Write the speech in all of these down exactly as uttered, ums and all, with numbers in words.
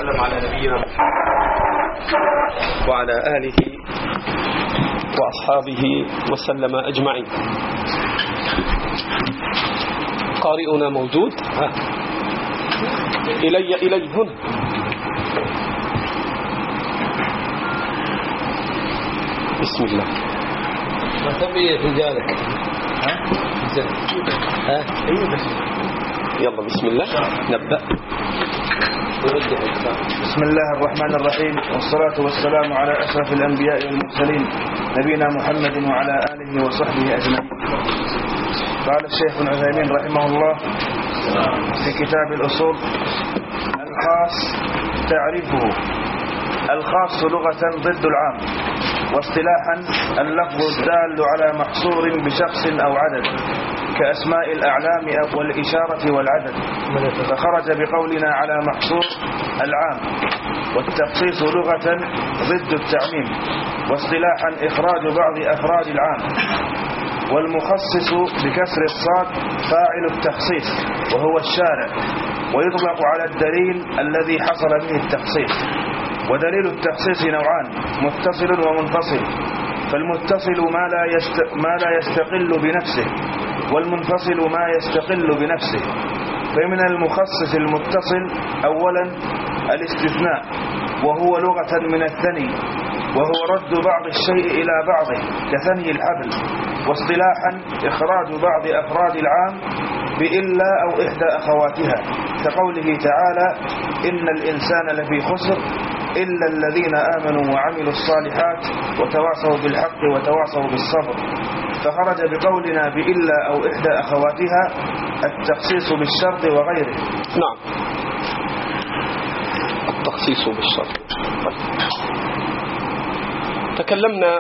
وسلم على نبينا محمد وعلى آله وأصحابه وسلم أجمعين. قارئنا موجود؟ ها. إلي إلي هنا. بسم الله. ما تبي رجالك؟ ها؟ ها؟ يلا بسم الله نبدأ. بسم الله الرحمن الرحيم، والصلاة والسلام على أشرف الأنبياء والمرسلين نبينا محمد وعلى آله وصحبه أجمعين. قال الشيخ العثيمين رحمه الله في كتاب الأصول: الخاص تعريفه: الخاص لغة ضد العام، واصطلاحا اللفظ الدال على محصور بشخص أو عدد كأسماء الأعلام والإشارة والعدد، فخرج بقولنا على محصور العام. والتخصيص لغة ضد التعميم، واصطلاحا إخراج بعض أفراد العام. والمخصص بكسر الصاد فاعل التخصيص وهو الشارع، ويطلق على الدليل الذي حصل به التخصيص. ودليل التخصيص نوعان: متصل ومنفصل. فالمتصل ما لا يست... ما لا يستقل بنفسه، والمنفصل ما يستقل بنفسه. فمن المخصص المتصل أولا الاستثناء، وهو لغة من الثني، وهو رد بعض الشيء إلى بعضه كثني الحبل. واصطلاحا إخراج بعض أفراد العام بإلا أو إحدى أخواتها، كقوله تعالى: إن الإنسان لفي خسر إلا الذين آمنوا وعملوا الصالحات وتواصوا بالحق وتواصوا بالصبر. فخرج بقولنا بإلا أو إحدى أخواتها التخصيص بالشرط وغيره. نعم، التخصيص بالشرط. تكلمنا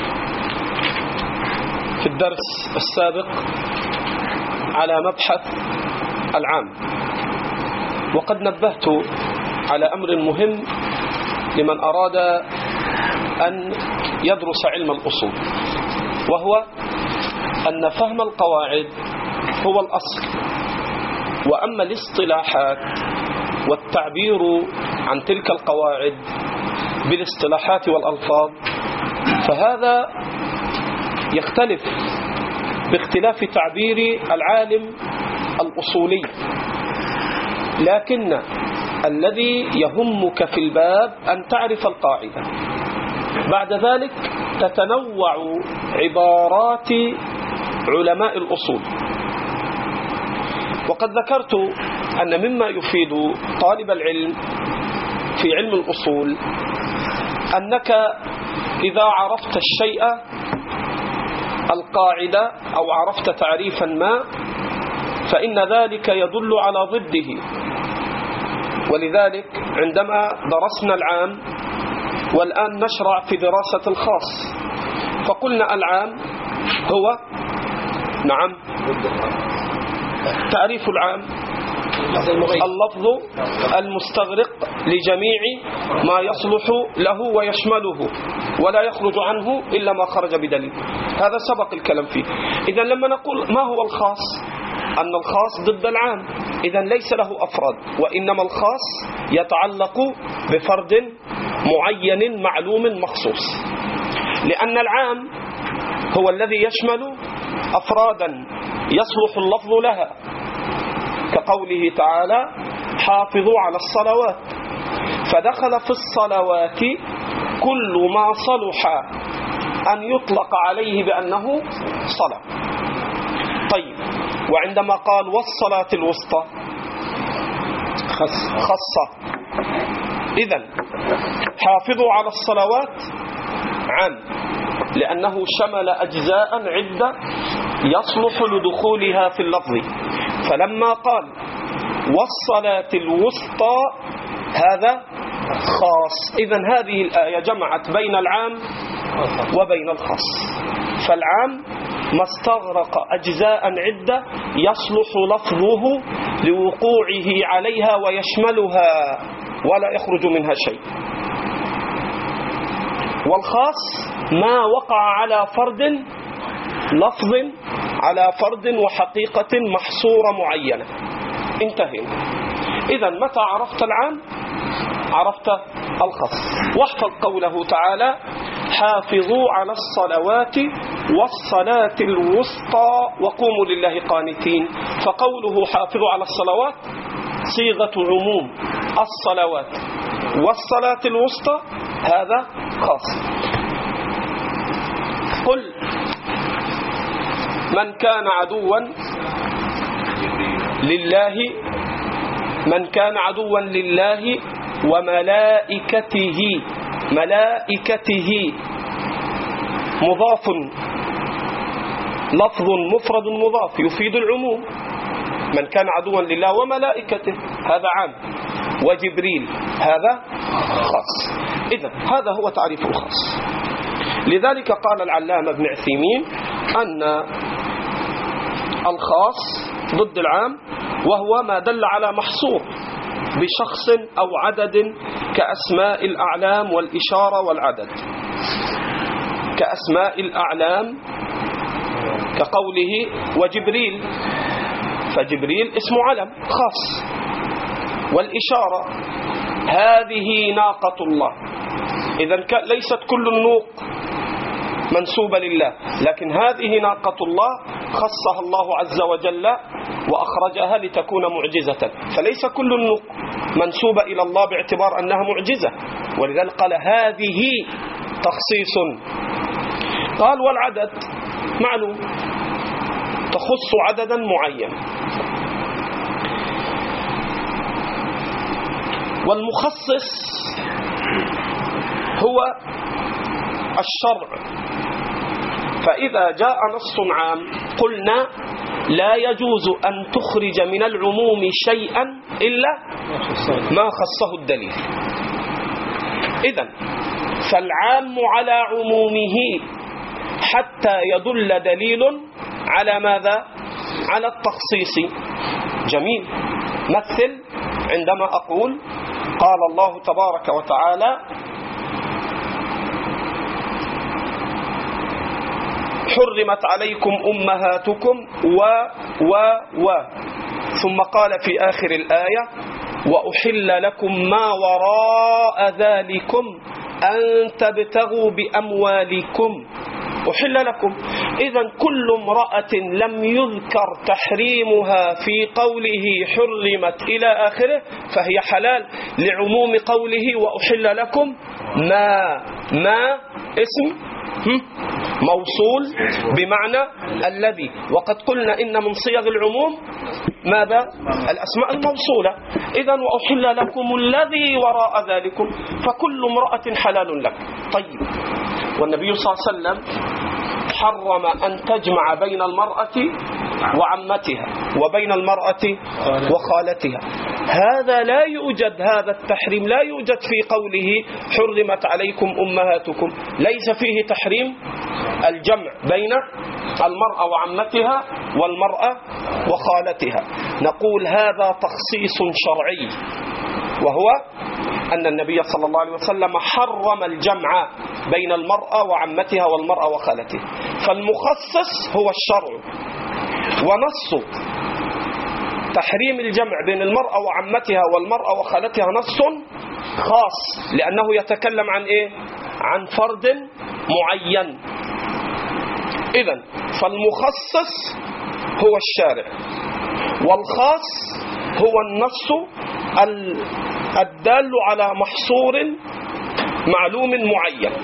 في الدرس السابق على مبحث العام، وقد نبهت على أمر مهم لمن أراد أن يدرس علم الأصول، وهو أن فهم القواعد هو الأصل، وأما الاصطلاحات والتعبير عن تلك القواعد بالاصطلاحات والألفاظ فهذا يختلف باختلاف تعبير العالم الأصولي. لكن الذي يهمك في الباب أن تعرف القاعدة، بعد ذلك تتنوع عبارات علماء الأصول. وقد ذكرت أن مما يفيد طالب العلم في علم الأصول أنك إذا عرفت الشيء القاعدة أو عرفت تعريفا ما فإن ذلك يدل على ضده. ولذلك عندما درسنا العام والآن نشرع في دراسة الخاص، فقلنا العام هو نعم تعريف العام اللفظ المستغرق لجميع ما يصلح له ويشمله ولا يخرج عنه إلا ما خرج بدليل. هذا سبق الكلام فيه. إذن لما نقول ما هو الخاص، أن الخاص ضد العام، إذن ليس له أفراد، وإنما الخاص يتعلق بفرد معين معلوم مخصوص، لأن العام هو الذي يشمل أفرادا يصلح اللفظ لها، كقوله تعالى: حافظوا على الصلوات، فدخل في الصلوات كل ما صلح أن يطلق عليه بأنه صلاة. طيب، وعندما قال والصلاة الوسطى خصة، إذن حافظوا على الصلوات عام، لأنه شمل أجزاء عدة يصلح لدخولها في اللفظ. فلما قال والصلاة الوسطى هذا خاص. إذن هذه الآية جمعت بين العام وبين الخاص. فالعام ما استغرق أجزاء عدة يصلح لفظه لوقوعه عليها ويشملها ولا يخرج منها شيء. والخاص ما وقع على فرد لفظ على فرد وحقيقة محصورة معينة. انتهينا. إذن متى عرفت العام عرفت الخص. واحفظ قوله تعالى حافظوا على الصلوات والصلاة الوسطى وقوموا لله قانتين. فقوله حافظوا على الصلوات صيغة عموم، الصلوات والصلاة الوسطى هذا خاص. قل من كان عدوا لله من كان عدوا لله وملائكته، ملائكته مضاف، لفظ مفرد مضاف يفيد العموم. من كان عدوا لله وملائكته هذا عام، وجبريل هذا خاص. إذن هذا هو تعريف الخاص. لذلك قال العلامة ابن عثيمين أن الخاص ضد العام، وهو ما دل على محصور بشخص أو عدد كأسماء الأعلام والإشارة والعدد. كأسماء الأعلام كقوله وجبريل، فجبريل اسم علم خاص. والإشارة هذه ناقة الله، إذن ليست كل النوق منسوبة لله، لكن هذه ناقة الله خصها الله عز وجل وأخرجها لتكون معجزة، فليس كل النوق منسوبة إلى الله باعتبار أنها معجزة، ولذلك قال هذه تخصيص. قال والعدد معلوم تخص عددا معين. والمخصص هو الشرع. فإذا جاء نص عام قلنا لا يجوز أن تخرج من العموم شيئا إلا ما خصه الدليل. إذن فالعام على عمومه حتى يدل دليل على ماذا؟ على التخصيص. جميل. مثل عندما أقول قال الله تبارك وتعالى حرمت عليكم أمهاتكم و و و ثم قال في آخر الآية وأحل لكم ما وراء ذلكم أن تبتغوا بأموالكم. أحل لكم. إذن كل امرأة لم يذكر تحريمها في قوله حرمت إلى آخره فهي حلال لعموم قوله وأحل لكم ما ما اسم موصول بمعنى الذي، وقد قلنا إن من صيغ العموم ماذا؟ الأسماء الموصولة. إذن وأحل لكم الذي وراء ذلكم، فكل امرأة حلال لك. طيب، والنبي صلى الله عليه وسلم حرم أن تجمع بين المرأة وعمتها وبين المرأة وخالتها. هذا لا يوجد، هذا التحريم لا يوجد في قوله حرمت عليكم أمهاتكم، ليس فيه تحريم الجمع بين المرأة وعمتها والمرأة وخالتها. نقول هذا تخصيص شرعي، وهو أن النبي صلى الله عليه وسلم حرم الجمع بين المرأة وعمتها والمرأة وخالتها. فالمخصص هو الشرع، ونص تحريم الجمع بين المرأة وعمتها والمرأة وخالتها نص خاص، لأنه يتكلم عن إيه؟ عن فرد معين. إذن فالمخصص هو الشارع، والخاص هو النص الدال على محصور معلوم معين.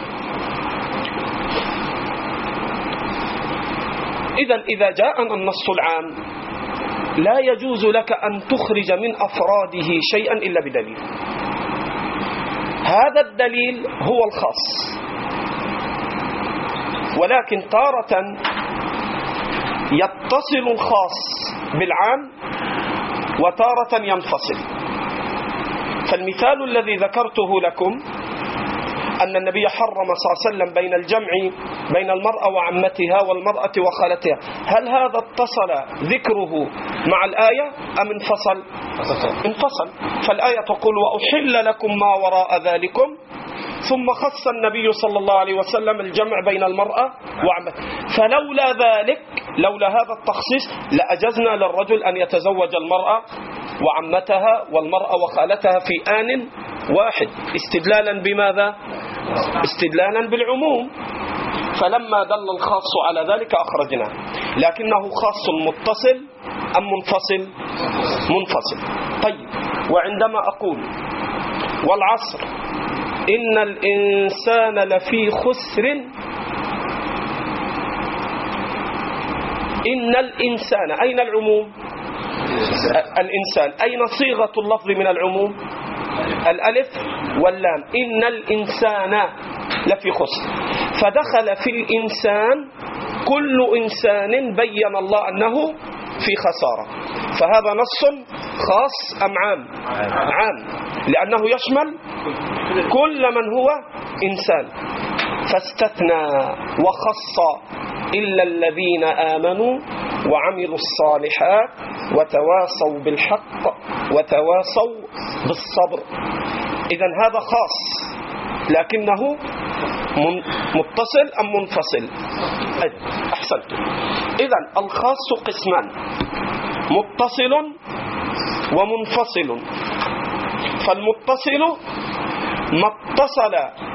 إذن إذا جاءنا النص العام لا يجوز لك أن تخرج من أفراده شيئا إلا بدليل. هذا الدليل هو الخاص، ولكن تارة يتصل الخاص بالعام وتارة ينفصل. فالمثال الذي ذكرته لكم أن النبي حرم صلى الله عليه وسلم بين الجمع بين المرأة وعمتها والمرأة وخالتها، هل هذا اتصل ذكره مع الآية أم انفصل؟ انفصل. فالآية تقول وأحل لكم ما وراء ذلكم، ثم خص النبي صلى الله عليه وسلم الجمع بين المرأة وعمتها. فلولا ذلك، لولا هذا التخصيص، لأجزنا للرجل أن يتزوج المرأة وعمتها والمرأة وخالتها في آن واحد استدلالا بماذا؟ استدلالا بالعموم، فلما دل الخاص على ذلك أخرجناه. لكنه خاص متصل أم منفصل؟ منفصل. طيب، وعندما أقول والعصر إن الإنسان لفي خسر، إن الإنسان أين العموم؟ الإنسان. أين صيغة اللفظ من العموم؟ الألف واللام. إن الإنسان لفي خسر، فدخل في الإنسان كل إنسان بين الله أنه في خسارة. فهذا نص خاص أم عام؟ عام، لأنه يشمل كل من هو إنسان. فاستثنى وخص إلا الذين آمنوا وعملوا الصالحات وتواصوا بالحق وتواصوا بالصبر. إذن هذا خاص، لكنه متصل أم منفصل؟ أحسنت. إذن الخاص قسمان، متصل ومنفصل. فالمتصل ما اتصل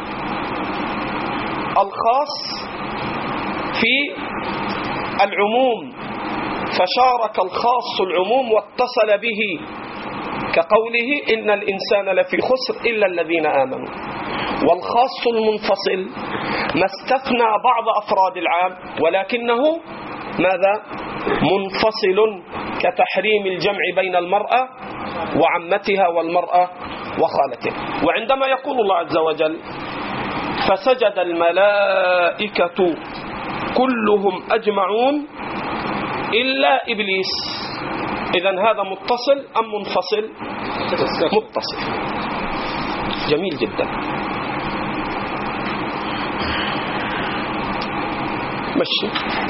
الخاص في العموم فشارك الخاص العموم واتصل به، كقوله إن الإنسان لفي خسر إلا الذين آمنوا. والخاص المنفصل ما استثنى بعض أفراد العام ولكنه ماذا؟ منفصل، كتحريم الجمع بين المرأة وعمتها والمرأة وخالتها. وعندما يقول الله عز وجل فسجد الملائكة كلهم أجمعون إلا إبليس، إذن هذا متصل أم منفصل؟ متصل. جميل جدا. مشي.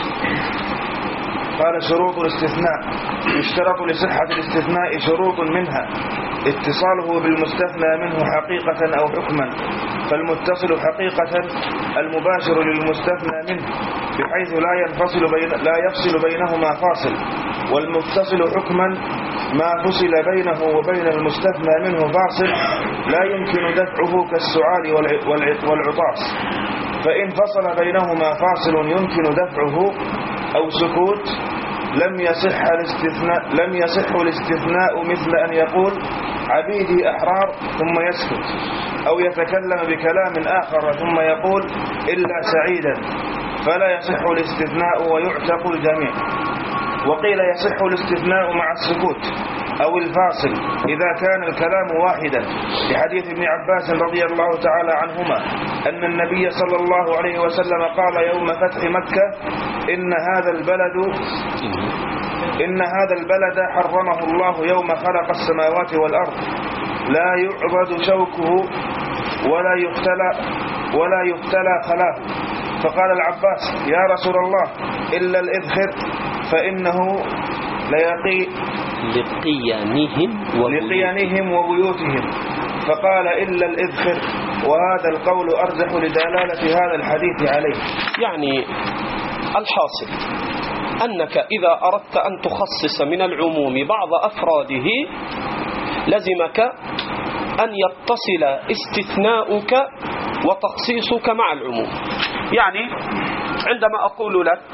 قال شروط الاستثناء. يشترط لصحة الاستثناء شروط، منها اتصاله بالمستثنى منه حقيقة أو حكما، فالمتصل حقيقة المباشر للمستثنى منه بحيث لا ينفصل بين لا يفصل بينهما فاصل، والمتصل حكما ما فصل بينه وبين المستثنى منه فاصل لا يمكن دفعه كالسعال والعطاس، فإن فصل بينهما فاصل يمكن دفعه أو سكوت لم يصح الاستثناء لم يصح الاستثناء مثل أن يقول عبيدي أحرار ثم يسكت، أو يتكلم بكلام آخر ثم يقول إلا سعيدا، فلا يصح الاستثناء ويعتق الجميع. وقيل يصح الاستثناء مع السكوت أو الفاصل إذا كان الكلام واحدا، لحديث ابن عباس رضي الله تعالى عنهما أن النبي صلى الله عليه وسلم قال يوم فتح مكة إن هذا البلد إن هذا البلد حرمه الله يوم خلق السماوات والأرض، لا يعضد شوكه ولا يختلى ولا يختلى خلاه. فقال العباس يا رسول الله إلا الإذخر فإنه ليقي لقيانهم لقيانهم وبيوتهم، فقال إلا الإذخر، وهذا القول أرجح لدلالة هذا الحديث عليه. يعني الحاصل أنك إذا أردت أن تخصص من العموم بعض أفراده لزمك أن يتصل استثناؤك وتخصيصك مع العموم. يعني عندما أقول لك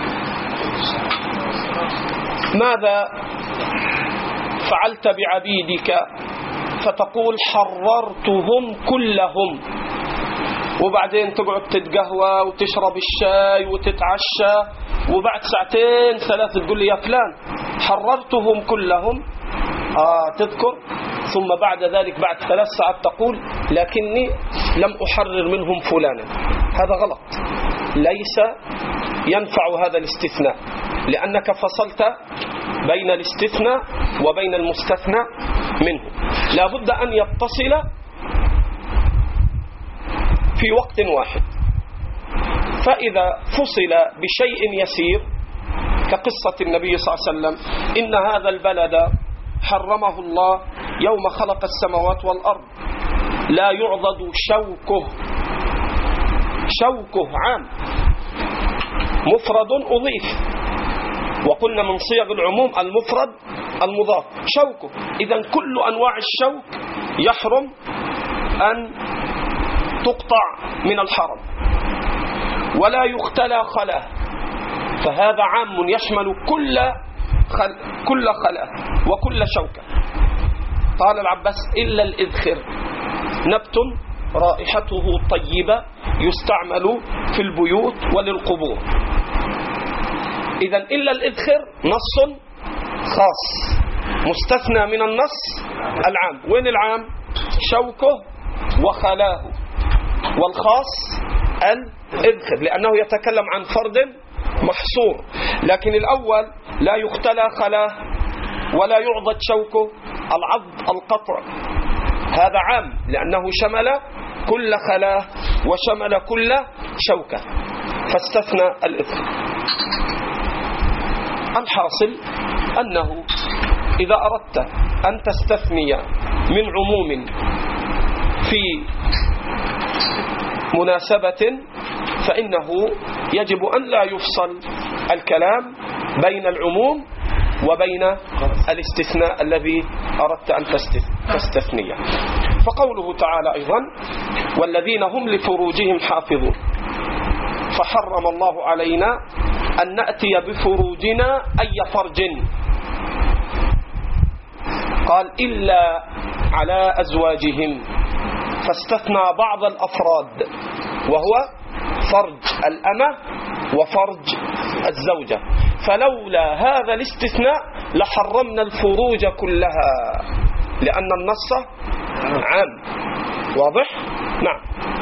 ماذا فعلت بعبيدك فتقول حررتهم كلهم، وبعدين تقعد تتقهوى وتشرب الشاي وتتعشى، وبعد ساعتين ثلاثة تقول لي يا فلان حررتهم كلهم، آه تذكر، ثم بعد ذلك بعد ثلاث ساعات تقول لكني لم أحرر منهم فلانا. هذا غلط، ليس ينفع هذا الاستثناء، لأنك فصلت بين الاستثناء وبين المستثنى منه. لا بد أن يتصل في وقت واحد. فإذا فصل بشيء يسير كقصة النبي صلى الله عليه وسلم إن هذا البلد حرمه الله يوم خلق السماوات والأرض لا يعضد شوكه، شوكه عام مفرد أضيف، وقلنا من صيغ العموم المفرد المضاف شوكه، إذن كل أنواع الشوك يحرم أن تقطع من الحرم ولا يختلى خلاه، فهذا عام يشمل كل خل... كل خلاه وكل شوكة. قال العباس إلا الإذخر، نبت رائحته طيبة يستعمل في البيوت وللقبور. إذن إلا الإذخر نص خاص مستثنى من النص العام. وين العام؟ شوكه وخلاه، والخاص الإذخر لأنه يتكلم عن فرد محصور. لكن الأول لا يختلى خلاه ولا يعضد شوكه، العض القطع، هذا عام لأنه شمل كل خلاه وشمل كل شوكة فاستثنى الإذخر. الحاصل أنه إذا أردت أن تستثني من عموم في مناسبة فإنه يجب أن لا يفصل الكلام بين العموم وبين الاستثناء الذي أردت أن تستثنيه. فقوله تعالى أيضا والذين هم لفروجهم حافظون، فحرم الله علينا أن نأتي بفروجنا أي فرج، قال إلا على أزواجهم، فاستثنى بعض الأفراد وهو فرج الأمة وفرج الزوجة. فلولا هذا الاستثناء لحرمنا الفروج كلها لأن النص عام. واضح؟ نعم.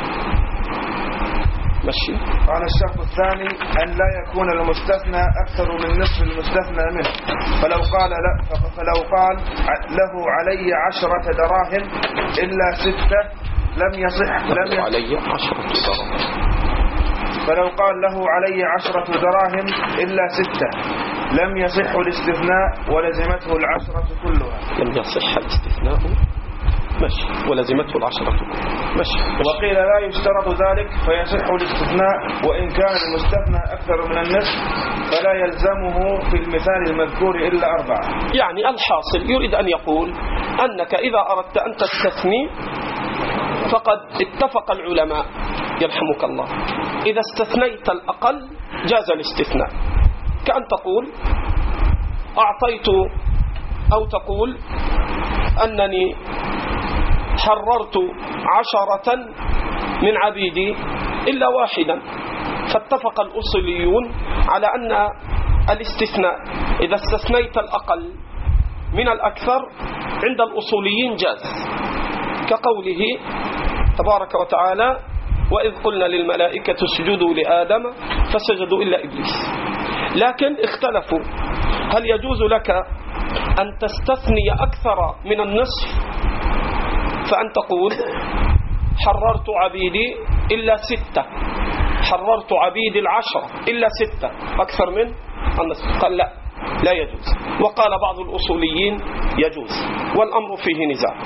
مشي. قال الشرط الثاني أن لا يكون المستثنى أكثر من نصف المستثنى منه، فلو قال لا فلو قال له علي عشرة دراهم إلا ستة لم يصح لم يصح علي عشرة دراهم فلو قال له علي عشرة دراهم إلا ستة لم يصح الاستثناء ولزمته العشرة كلها. لم يصح الاستثناء مشي ولزمته العشرة كلها مشي. وقيل لا يشترط ذلك فيصح الاستثناء وإن كان المستثنى أكثر من النصف فلا يلزمه في المثال المذكور إلا أربعة. يعني الحاصل يريد أن يقول أنك إذا أردت أن تستثني فقد اتفق العلماء يرحمك الله إذا استثنيت الأقل جاز الاستثناء، كأن تقول أعطيت أو تقول أنني حررت عشرة من عبيدي إلا واحدا، فاتفق الأصوليون على أن الاستثناء إذا استثنيت الأقل من الأكثر عند الأصوليين جاز، كقوله تبارك وتعالى وإذ قلنا للملائكة اسجدوا لآدم فسجدوا إلا إبليس. لكن اختلفوا هل يجوز لك أن تستثني أكثر من النصف، فأن تقول حررت عبيدي إلا ستة، حررت عبيدي العشرة إلا ستة أكثر من النصف. قال لا لا يجوز، وقال بعض الأصوليين يجوز، والأمر فيه نزاع.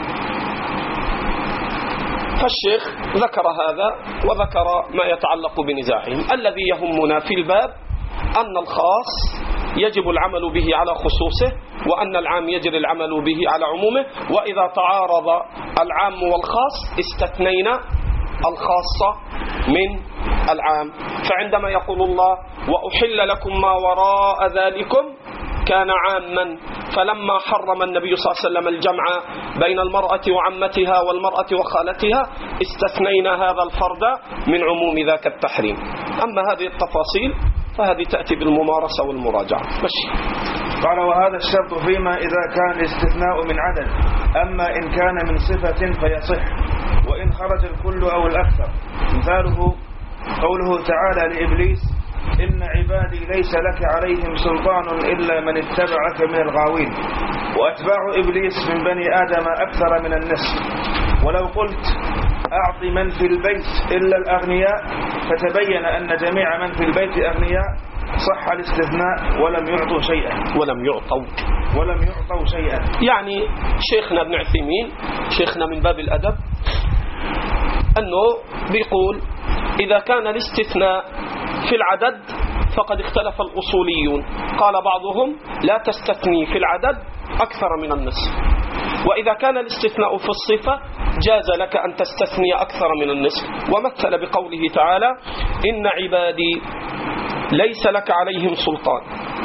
فالشيخ ذكر هذا وذكر ما يتعلق بنزاعهم. الذي يهمنا في الباب أن الخاص يجب العمل به على خصوصه، وأن العام يجري العمل به على عمومه، وإذا تعارض العام والخاص استثنينا الخاصة من العام. فعندما يقول الله وأحل لكم ما وراء ذلكم كان عاما، فلما حرم النبي صلى الله عليه وسلم الجمع بين المرأة وعمتها والمرأة وخالتها استثنينا هذا الفرد من عموم ذاك التحريم. أما هذه التفاصيل فهذه تأتي بالممارسة والمراجعة. ماشي. قال وهذا الشرط فيما إذا كان الاستثناء من عدد، أما إن كان من صفة فيصح، وإن خرج الكل أو الأكثر. مثاله قوله تعالى لإبليس إن عبادي ليس لك عليهم سلطان إلا من اتبعك من الغاوين، وأتباع إبليس من بني آدم أكثر من النصف. ولو قلت أعط من في البيت إلا الأغنياء فتبين أن جميع من في البيت أغنياء صح الاستثناء ولم يعطوا شيئا ولم يعطوا ولم يعطوا شيئا. يعني شيخنا ابن عثيمين شيخنا من باب الأدب أنه بيقول إذا كان الاستثناء في العدد فقد اختلف الأصوليون، قال بعضهم لا تستثني في العدد أكثر من النصف، وإذا كان الاستثناء في الصفة جاز لك أن تستثني أكثر من النصف. ومثل بقوله تعالى إن عبادي ليس لك عليهم سلطان.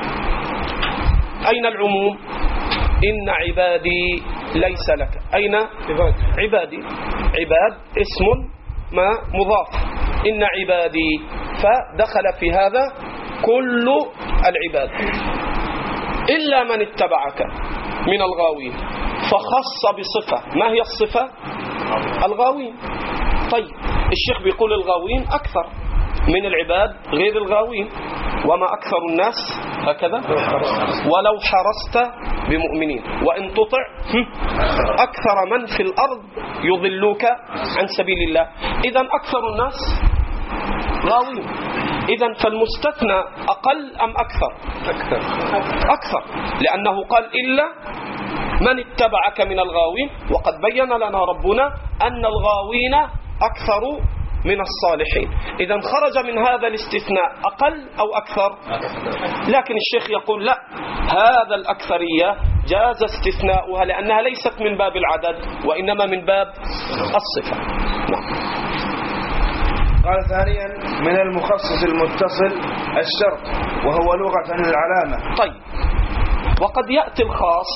أين العموم؟ إن عبادي ليس لك. أين عبادي؟ عباد اسم ما مضاف، إن عبادي، فدخل في هذا كل العباد إلا من اتبعك من الغاوين، فخص بصفة. ما هي الصفة؟ الغاوين. طيب الشيخ بيقول الغاوين أكثر من العباد غير الغاوين، وما أكثر الناس هكذا ولو حرصت بمؤمنين وإن تطع أكثر من في الأرض يضلوك عن سبيل الله. إذن أكثر الناس غاوين. إذن فالمستثنى أقل أم أكثر؟ أكثر أكثر لأنه قال إلا من اتبعك من الغاوين، وقد بين لنا ربنا أن الغاوين أكثر من الصالحين. إذن خرج من هذا الاستثناء أقل أو أكثر؟ لكن الشيخ يقول لا، هذا الأكثرية جاز استثناؤها لأنها ليست من باب العدد وإنما من باب الصفة. نعم. قال ثانيا من المخصص المتصل الشرط وهو لغة العلامة. طيب وقد يأتي الخاص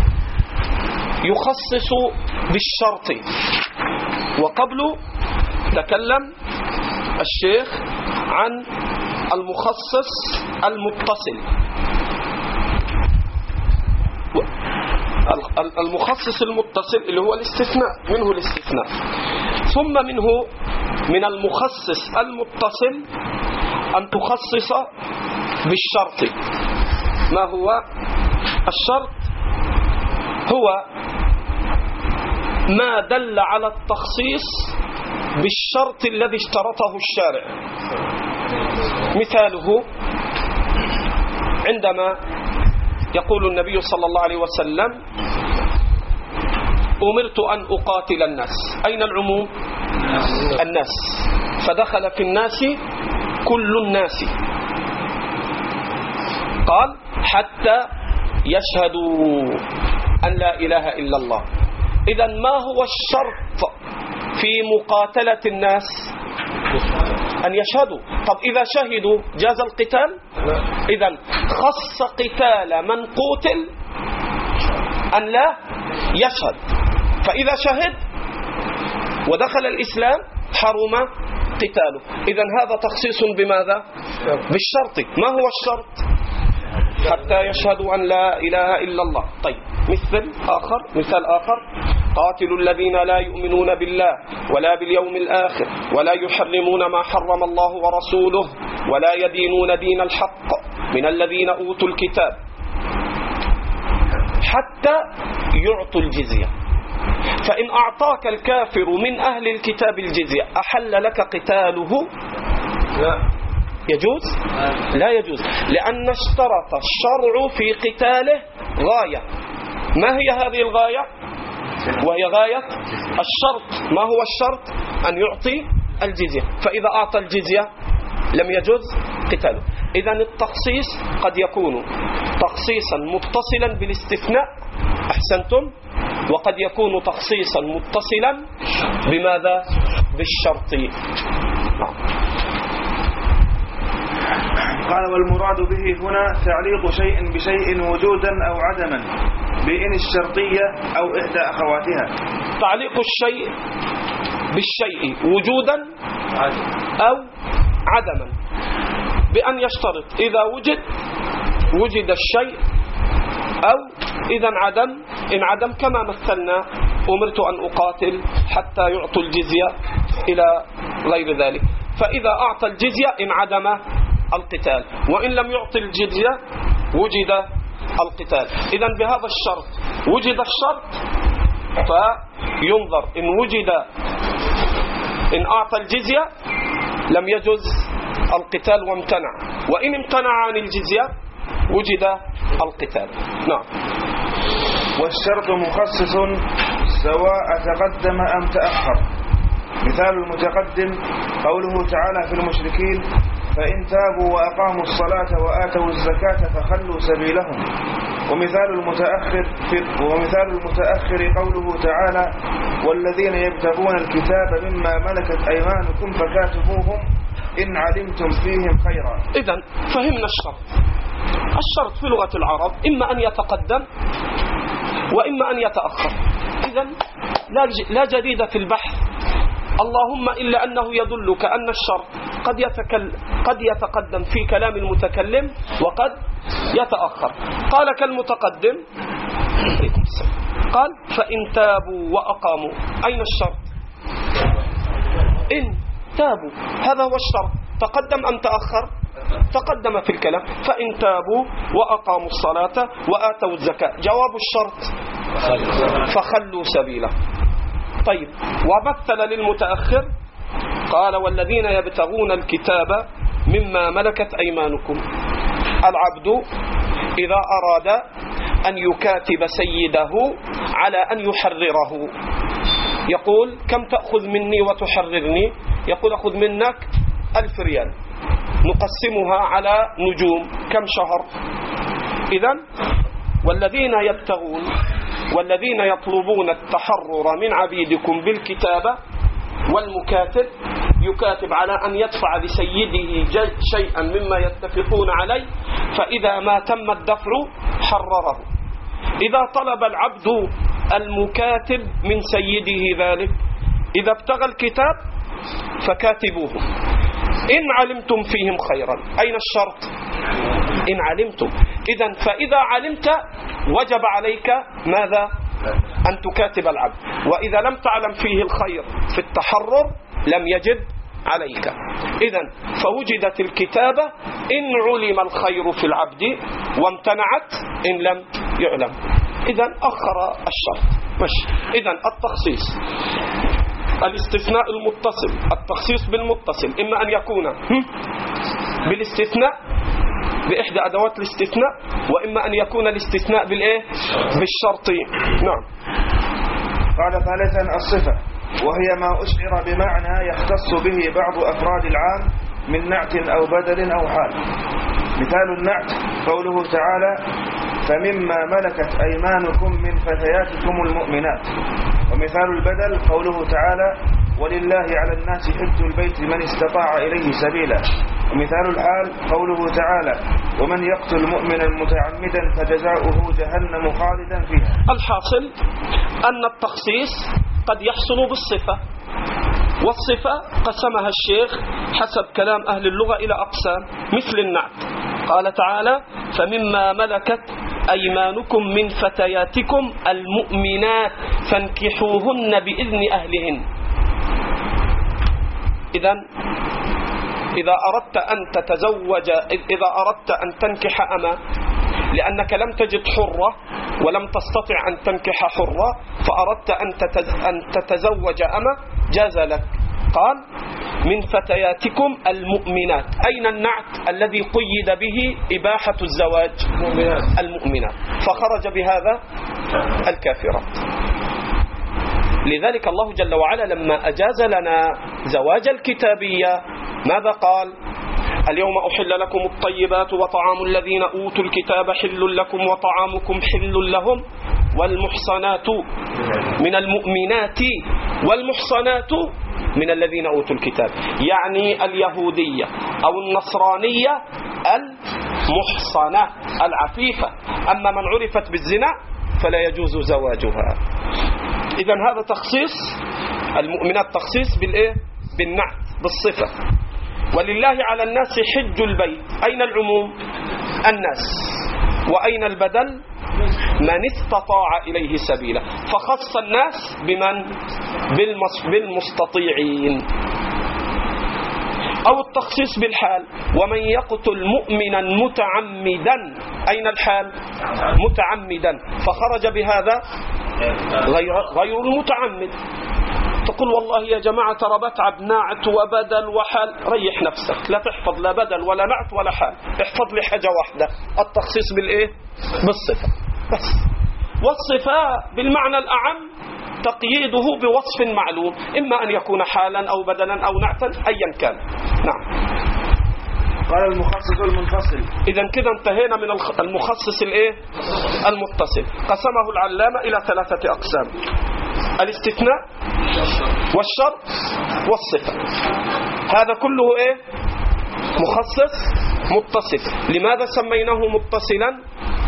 يخصص بالشرط، وقبل تكلم الشيخ عن المخصص المتصل. المخصص المتصل اللي هو الاستثناء، منه الاستثناء. ثم منه من المخصص المتصل أن تخصص بالشرط. ما هو الشرط؟ هو ما دل على التخصيص بالشرط الذي اشترطه الشارع. مثاله عندما يقول النبي صلى الله عليه وسلم أمرت أن أقاتل الناس، أين العموم؟ الناس، فدخل في الناس كل الناس. قال حتى يشهدوا أن لا إله إلا الله. إذن ما هو الشرط في مقاتلة الناس؟ أن يشهدوا. طب إذا شهدوا جاز القتال؟ إذن خص قتال من قتل أن لا يشهد، فإذا شهد ودخل الإسلام حرم قتاله. إذن هذا تخصيص بماذا؟ بالشرط. ما هو الشرط؟ حتى يشهدوا أن لا إله إلا الله. طيب مثل آخر، مثال آخر قاتلوا الذين لا يؤمنون بالله ولا باليوم الآخر ولا يحرمون ما حرم الله ورسوله ولا يدينون دين الحق من الذين أوتوا الكتاب حتى يعطوا الجزية. فإن أعطاك الكافر من أهل الكتاب الجزية أحل لك قتاله؟ لا يجوز؟ لا يجوز، لأن اشترط الشرع في قتاله غاية. ما هي هذه الغاية؟ وهي غاية الشرط. ما هو الشرط؟ أن يعطي الجزية، فإذا أعطى الجزية لم يجوز قتاله. إذن التخصيص قد يكون تخصيصا متصلا بالاستثناء، أحسنتم، وقد يكون تخصيصا متصلا بماذا؟ بالشرط. قال والمراد به هنا تعليق شيء بشيء وجودا أو عدما بإن الشرطية أو إحدى أخواتها. تعليق الشيء بالشيء وجودا أو عدما بأن يشترط إذا وجد وجد الشيء، أو إذا عدم إن عدم، كما مثلنا أمرت أن أقاتل حتى يعطوا الجزية إلى غير ذلك. فإذا أعطى الجزية إن عدم القتال، وإن لم يعطي الجزية وجد القتال. إذن بهذا الشرط وجد الشرط فينظر إن وجد إن أعطى الجزية لم يجوز القتال وامتنع، وإن امتنع عن الجزية وجد القتال. نعم. والشرط مخصص سواء تقدم أم تأخر. مثال المتقدم قوله تعالى في المشركين فإن تابوا وأقاموا الصلاة وآتوا الزكاة فخلوا سبيلهم. ومثال المتأخر في ومثال المتأخر قوله تعالى والذين يبتغون الكتاب مما ملكت أيمانكم فكاتبوهم إن علمتم فيهم خيرا. إذن فهمنا الشرط. الشرط في لغة العرب إما أن يتقدم وإما أن يتأخر. إذن لا جديد في البحث، اللهم إلا أنه يدلك أن الشرط قد يتكلم قد يتقدم في كلام المتكلم وقد يتأخر. قال كالمتقدم قال فإن تابوا وأقاموا. أين الشرط؟ إن تابوا، هذا هو الشرط. تقدم أم تأخر؟ تقدم في الكلام. فإن تابوا وأقاموا الصلاة وآتوا الزكاة. جواب الشرط فخلوا سبيله. طيب، ومثل للمتأخر قال والذين يبتغون الكتاب مما ملكت أيمانكم. العبد إذا أراد أن يكاتب سيده على أن يحرره يقول كم تأخذ مني وتحررني؟ يقول أخذ منك ألف ريال، نقسمها على نجوم، كم شهر؟ إذن والذين يبتغون والذين يطلبون التحرر من عبيدكم بالكتابة، والمكاتب يكاتب على أن يدفع لسيده شيئا مما يتفقون عليه، فإذا ما تم الدفع حرره. إذا طلب العبد المكاتب من سيده ذلك، إذا ابتغى الكتاب فكاتبوه إن علمتم فيهم خيرا. أين الشرط؟ إن علمتم. إذن فإذا علمت وجب عليك ماذا؟ أن تكاتب العبد، وإذا لم تعلم فيه الخير في التحرر لم يجب عليك. إذن فوجدت الكتابة إن علم الخير في العبد وامتنعت إن لم يعلم. إذن أخر الشرط. ماشي. إذن التخصيص، الاستثناء المتصل، التخصيص بالمتصل، إما أن يكون بالاستثناء بإحدى أدوات الاستثناء، وإما أن يكون الاستثناء بالإيه؟ بالشرط. نعم. قال ثالثا الصفة، وهي ما أشعر بمعنى يختص به بعض أفراد العام من نعت أو بدل أو حال. مثال النعت قوله تعالى فمما ملكت أيمانكم من فتياتكم المؤمنات. ومثال البدل قوله تعالى ولله على الناس حج البيت من استطاع إليه سبيلا. ومثال الحال قوله تعالى ومن يقتل مؤمنا متعمدا فجزاؤه جهنم خالدا فيها. الحاصل أن التخصيص قد يحصل بالصفة، والصفة قسمها الشيخ حسب كلام أهل اللغة إلى أقسام، مثل النعت قال تعالى فمما ملكت أيمانكم من فتياتكم المؤمنات فانكحوهن بإذن أهلهن. إذن إذا أردت أن تتزوج، إذا أردت أن تنكح أما لأنك لم تجد حرة ولم تستطع أن تنكح حرة فأردت أن تتزوج أما جاز لك. قال من فتياتكم المؤمنات. أين النعت الذي قيد به إباحة الزواج؟ المؤمنات، فخرج بهذا الكافرات. لذلك الله جل وعلا لما أجاز لنا زواج الكتابية ماذا قال؟ اليوم أحل لكم الطيبات وطعام الذين أوتوا الكتاب حل لكم وطعامكم حل لهم والمحصنات من المؤمنات والمحصنات من الذين أوتوا الكتاب، يعني اليهودية أو النصرانية المحصنة العفيفة، أما من عرفت بالزنا فلا يجوز زواجها. إذن هذا تخصيص المؤمنات، تخصيص بالإيه؟ بالنعت بالصفة. ولله على الناس حج البيت. أين العموم؟ الناس. وأين البدل؟ من استطاع إليه سبيلا، فخص الناس بمن؟ بالمستطيعين. أو التخصيص بالحال ومن يقتل مؤمنا متعمدا. أين الحال؟ متعمدا، فخرج بهذا غير, غير المتعمد. تقول والله يا جماعة ترى بتعب نعت وبدل وحال، ريح نفسك، لا تحفظ لا بدل ولا نعت ولا حال، احفظ لي حاجة واحدة، التخصيص بالإيه؟ بالصفة بس. والصفة بالمعنى الأعم تقييده بوصف معلوم، إما أن يكون حالا أو بدلا أو نعتا أيا كان. نعم. قال المخصص المنفصل. إذا كده انتهينا من المخصص الايه المتصل. قسمه العلامة إلى ثلاثة أقسام: الاستثناء والشرط والصفة. هذا كله ايه مخصص متصل. لماذا سميناه متصلا؟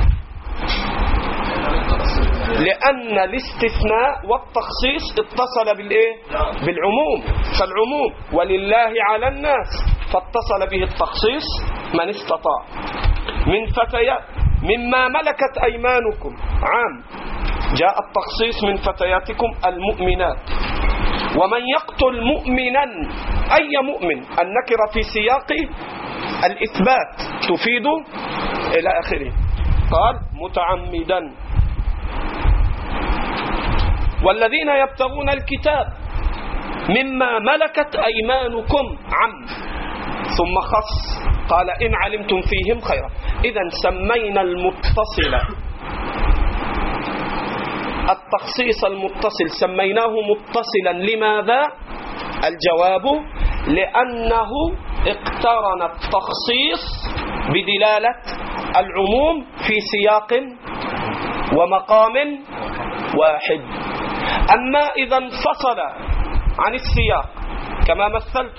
لأن الاستثناء والتخصيص اتصل بالايه بالعموم. فالعموم ولله على الناس، فاتصل به التخصيص من استطاع من فتيات مما ملكت أيمانكم عام، جاء التخصيص من فتياتكم المؤمنات. ومن يقتل مؤمنا، أي مؤمن، النكرة في سياق الإثبات تفيد إلى آخره. قال متعمدا. والذين يبتغون الكتاب مما ملكت أيمانكم عم، ثم خص قال إن علمتم فيهم خيرا. إذن سمينا المتصل التخصيص المتصل سميناه متصلا. لماذا؟ الجواب لأنه اقترن التخصيص بدلالة العموم في سياق ومقام واحد. أما إذا انفصل عن السياق كما مثلت،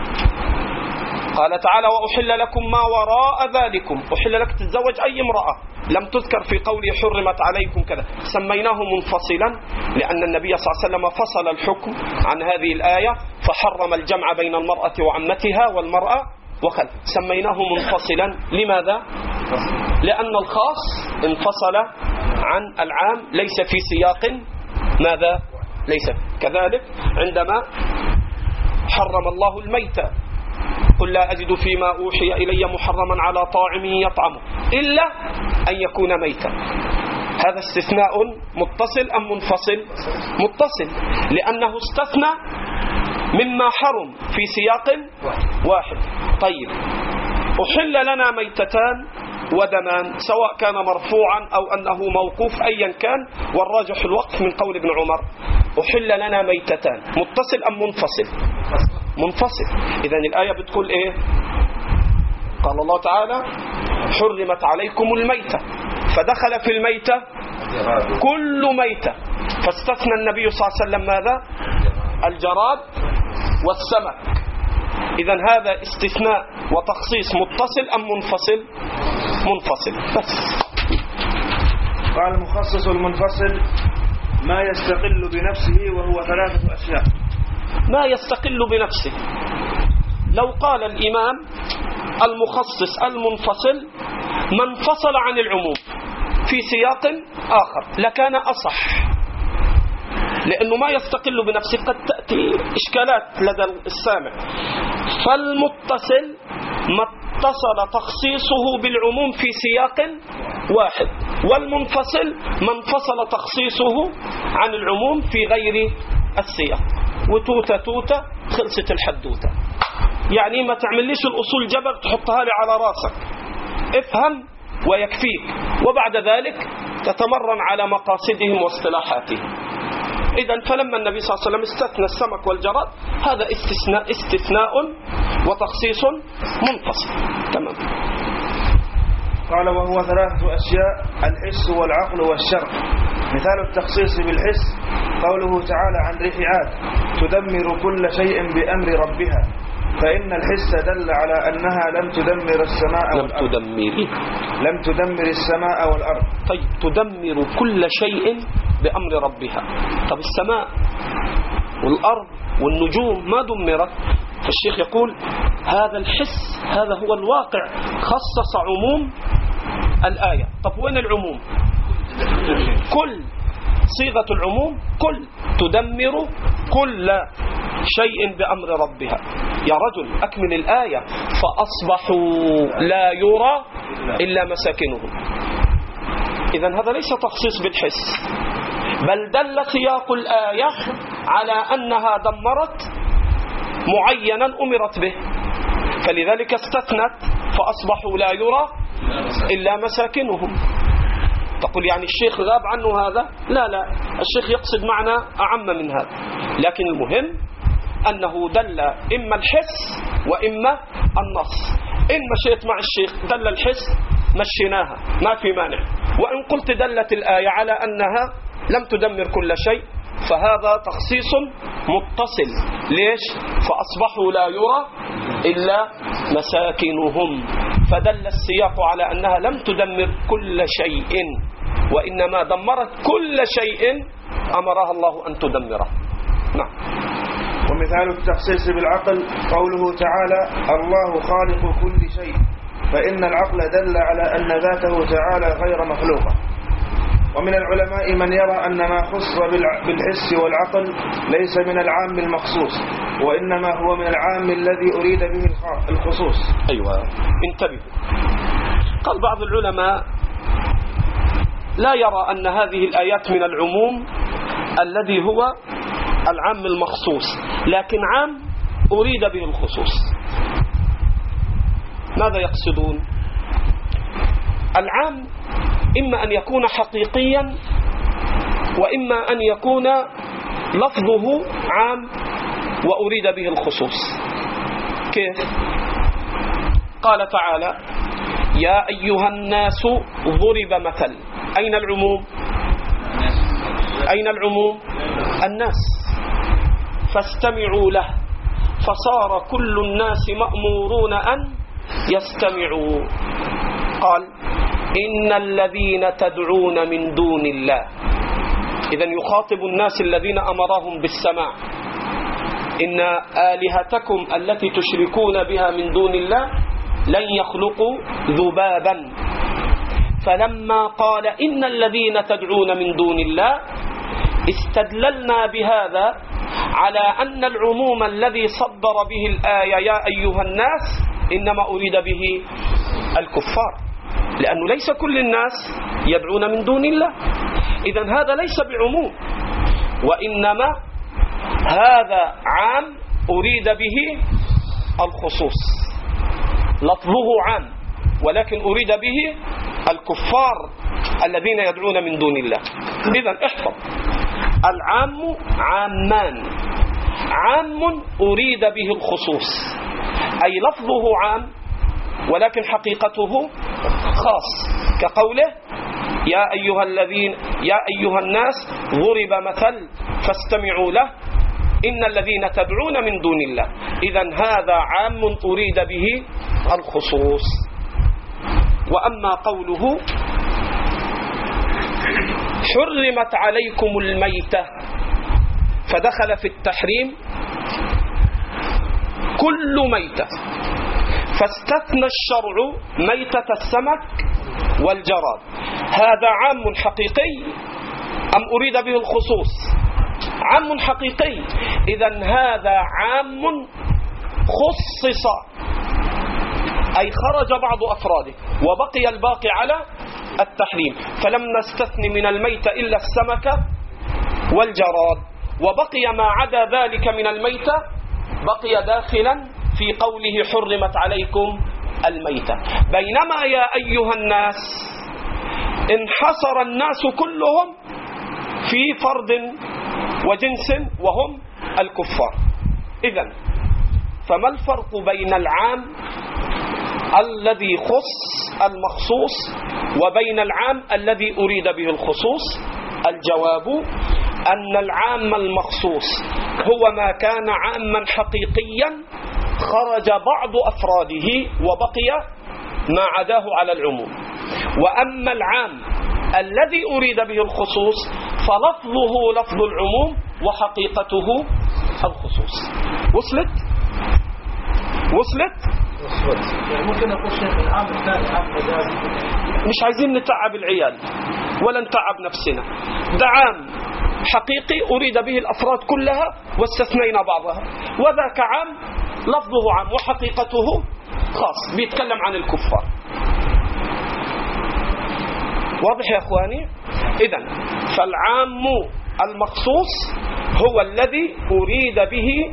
قال تعالى وأحل لكم ما وراء ذلكم، أحل لك تتزوج أي امرأة، لم تذكر في قوله حرمت عليكم كذا، سميناه منفصلا لأن النبي صلى الله عليه وسلم فصل الحكم عن هذه الآية فحرم الجمع بين المرأة وعمتها والمرأة وخل، سميناه منفصلا. لماذا؟ لأن الخاص انفصل عن العام، ليس في سياق ماذا؟ ليس كذلك عندما حرم الله الميتة، قل لا أجد فيما أوحي إلي محرما على طاعم يطعمه إلا أن يكون ميتا. هذا استثناء متصل أم منفصل؟ متصل، لأنه استثنى مما حرم في سياق واحد. طيب، أحل لنا ميتتان ودمان، سواء كان مرفوعا أو أنه موقوف أيا كان، والراجح الوقف من قول ابن عمر. أحل لنا ميتتان، متصل أم منفصل؟ منفصل. إذن الآية بتقول إيه؟ قال الله تعالى حرمت عليكم الميتة، فدخل في الميتة كل ميتة، فاستثنى النبي صلى الله عليه وسلم ماذا؟ الجراد والسمك. إذن هذا استثناء وتخصيص متصل أم منفصل؟ منفصل. بس. قال المخصص المنفصل ما يستقل بنفسه وهو ثلاثة أشياء. ما يستقل بنفسه، لو قال الإمام المخصص المنفصل ما انفصل عن العموم في سياق آخر لكان أصح، لأنه ما يستقل بنفسه قد تأتي إشكالات لدى السامع. فالمتصل ما اتصل تخصيصه بالعموم في سياق واحد، والمنفصل ما انفصل تخصيصه عن العموم في غير السياق. وتوتة توتة خلصت الحدوتة. يعني ما تعمليش الأصول جبر تحطها لي على راسك، افهم ويكفيك، وبعد ذلك تتمرن على مقاصدهم واصطلاحاتهم. إذن فلما النبي صلى الله عليه وسلم استثنى السمك والجراد، هذا استثناء, استثناء وتخصيص منفصل. تمام. قال وهو ثلاثة أشياء: الحس والعقل والشرع. مثال التخصيص بالحس قوله تعالى عن ريحات تدمر كل شيء بأمر ربها، فإن الحس دل على أنها لم تدمر السماء لم والأرض. تدمر لم تدمر السماء والأرض. طيب، تدمر كل شيء بأمر ربها. طب السماء والأرض والنجوم ما دمرت؟ فالشيخ يقول هذا الحس هذا هو الواقع، خصص عموم الآية. طب وين العموم؟ كل، صيغة العموم كل، تدمر كل شيء بأمر ربها. يا رجل أكمل الآية: فأصبحوا لا يرى إلا مساكنهم. إذن هذا ليس تخصيص بالحس، بل دل سياق الآية على أنها دمرت معينا أمرت به، فلذلك استثنت فأصبحوا لا يرى إلا مساكنهم. تقول يعني الشيخ غاب عنه هذا؟ لا لا، الشيخ يقصد معنى أعم من هذا، لكن المهم أنه دل إما الحس وإما النص. إن مشيت مع الشيخ دل الحس مشيناها ما في مانع، وإن قلت دلت الآية على أنها لم تدمر كل شيء فهذا تخصيص متصل. ليش؟ فأصبحوا لا يرى إلا مساكنهم، فدل السياق على أنها لم تدمر كل شيء، وإنما دمرت كل شيء أمرها الله أن تدمره. نعم. ومثال التخصيص بالعقل قوله تعالى الله خالق كل شيء، فإن العقل دل على أن ذاته تعالى غير مخلوقة. ومن العلماء من يرى أن ما خص بالحس والعقل ليس من العام المخصوص، وإنما هو من العام الذي أريد به الخصوص. أيوة انتبهوا. قال بعض العلماء لا يرى أن هذه الآيات من العموم الذي هو العام المخصوص، لكن عام أريد به الخصوص. ماذا يقصدون؟ العام إما أن يكون حقيقيا، وإما أن يكون لفظه عام وأريد به الخصوص. كيف؟ قال تعالى يا أيها الناس ضرب مثل. أين العموم؟ أين العموم؟ الناس، فاستمعوا له فصار كل الناس مأمورون أن يستمعوا. قال إن الذين تدعون من دون الله، إذن يخاطب الناس الذين أمرهم بالسماع. إن آلهتكم التي تشركون بها من دون الله لن يخلقوا ذبابا. فلما قال إن الذين تدعون من دون الله استدللنا بهذا على أن العموم الذي صدر به الآية يا أيها الناس إنما أريد به الكفار، لأنه ليس كل الناس يدعون من دون الله. إذن هذا ليس بعموم، وإنما هذا عام أريد به الخصوص. لفظه عام ولكن أريد به الكفار الذين يدعون من دون الله. إذن احفظ، العام عامان، عام أريد به الخصوص، أي لفظه عام ولكن حقيقته خاص، كقوله يا أيها الذين يا أيها الناس ضرب مثل فاستمعوا له إن الذين تدعون من دون الله. إذن هذا عام أريد به الخصوص. وأما قوله حرمت عليكم الميتة، فدخل في التحريم كل ميتة، فاستثنى الشرع ميتة السمك والجراد. هذا عام حقيقي أم أريد به الخصوص؟ عام حقيقي. إذن هذا عام خصص، أي خرج بعض أفراده وبقي الباقي على التحريم، فلم نستثن من الميتة إلا السمك والجراد، وبقي ما عدا ذلك من الميتة بقي داخلا في قوله حرمت عليكم الميتة. بينما يا أيها الناس انحصر الناس كلهم في فرد وجنس وهم الكفار. إذن فما الفرق بين العام الذي خص المخصوص وبين العام الذي أريد به الخصوص؟ الجواب أن العام المخصوص هو ما كان عاما حقيقيا خرج بعض أفراده وبقي ما عداه على العموم. وأما العام الذي أريد به الخصوص فلفظه لفظ العموم وحقيقته الخصوص. وصلت؟ وصلت؟ يعني ممكن أقول شيخ العام الثاني عام مجازي. مش عايزين نتعب العيال ولا نتعب نفسنا. ده عام حقيقي أريد به الأفراد كلها واستثنينا بعضها، وذاك عام لفظه عام وحقيقته خاص بيتكلم عن الكفار. واضح يا أخواني؟ إذن فالعام المخصوص هو الذي أريد به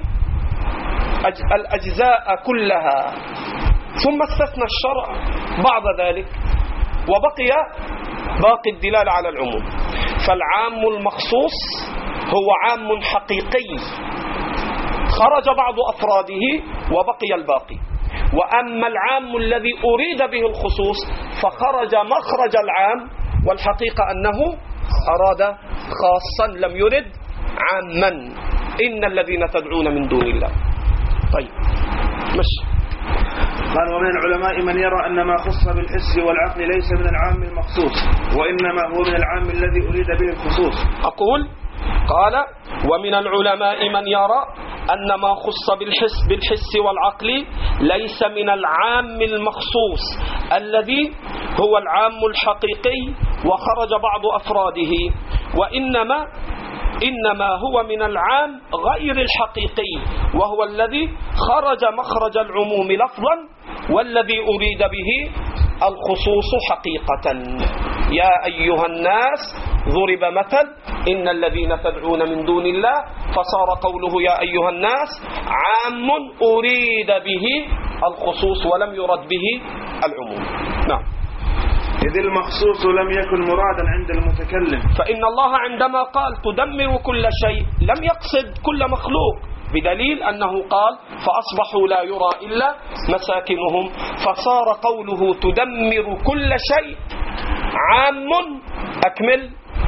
الأجزاء كلها، ثم استثنى الشرع بعض ذلك وبقي باقي الدلالة على العموم. فالعام المخصوص هو عام حقيقي خرج بعض أفراده وبقي الباقي، وأما العام الذي أريد به الخصوص فخرج مخرج العام، والحقيقة أنه أراد خاصا لم يرد عاما. إن الذين تدعون من دون الله. طيب مش قال ومن العلماء من يرى أن ما خص بالحس والعقل ليس من العام المخصوص، وإنما هو من العام الذي أريد به الخصوص. أقول قال ومن العلماء من يرى أن ما خص بالحس, بالحس والعقل ليس من العام المخصوص الذي هو العام الحقيقي وخرج بعض أفراده، وإنما إنما هو من العام غير الحقيقي وهو الذي خرج مخرج العموم لفظا والذي أريد به الخصوص حقيقة. يا أيها الناس ضرب مثل إن الذين تدعون من دون الله، فصار قوله يا أيها الناس عام أريد به الخصوص ولم يرد به العموم. نعم. إذ المخصوص لم يكن مرادا عند المتكلم، فإن الله عندما قال تدمر كل شيء لم يقصد كل مخلوق، بدليل أنه قال فأصبحوا لا يرى إلا مساكنهم، فصار قوله تدمر كل شيء عام أكمل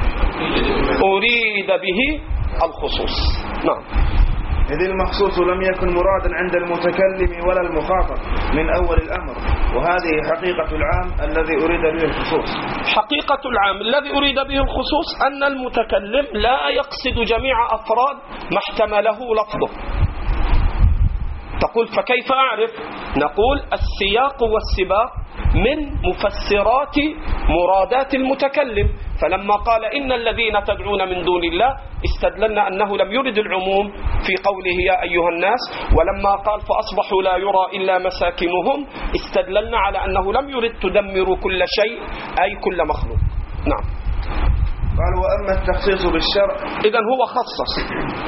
أريد به الخصوص. نعم. إذ المخصوص لم يكن مرادا عند المتكلم ولا المخاطب من أول الأمر، وهذه حقيقة العام الذي أريد به الخصوص. حقيقة العام الذي أريد به الخصوص أن المتكلم لا يقصد جميع أفراد ما احتمله لفظه. تقول فكيف أعرف؟ نقول السياق والسباق من مفسرات مرادات المتكلم، فلما قال إن الذين تدعون من دون الله استدللنا أنه لم يرد العموم في قوله يا أيها الناس، ولما قال فأصبحوا لا يرى إلا مساكنهم استدللنا على أنه لم يرد تدمر كل شيء أي كل مخلوق. نعم. قال وأما التخصيص بالشرع، إذن هو خصص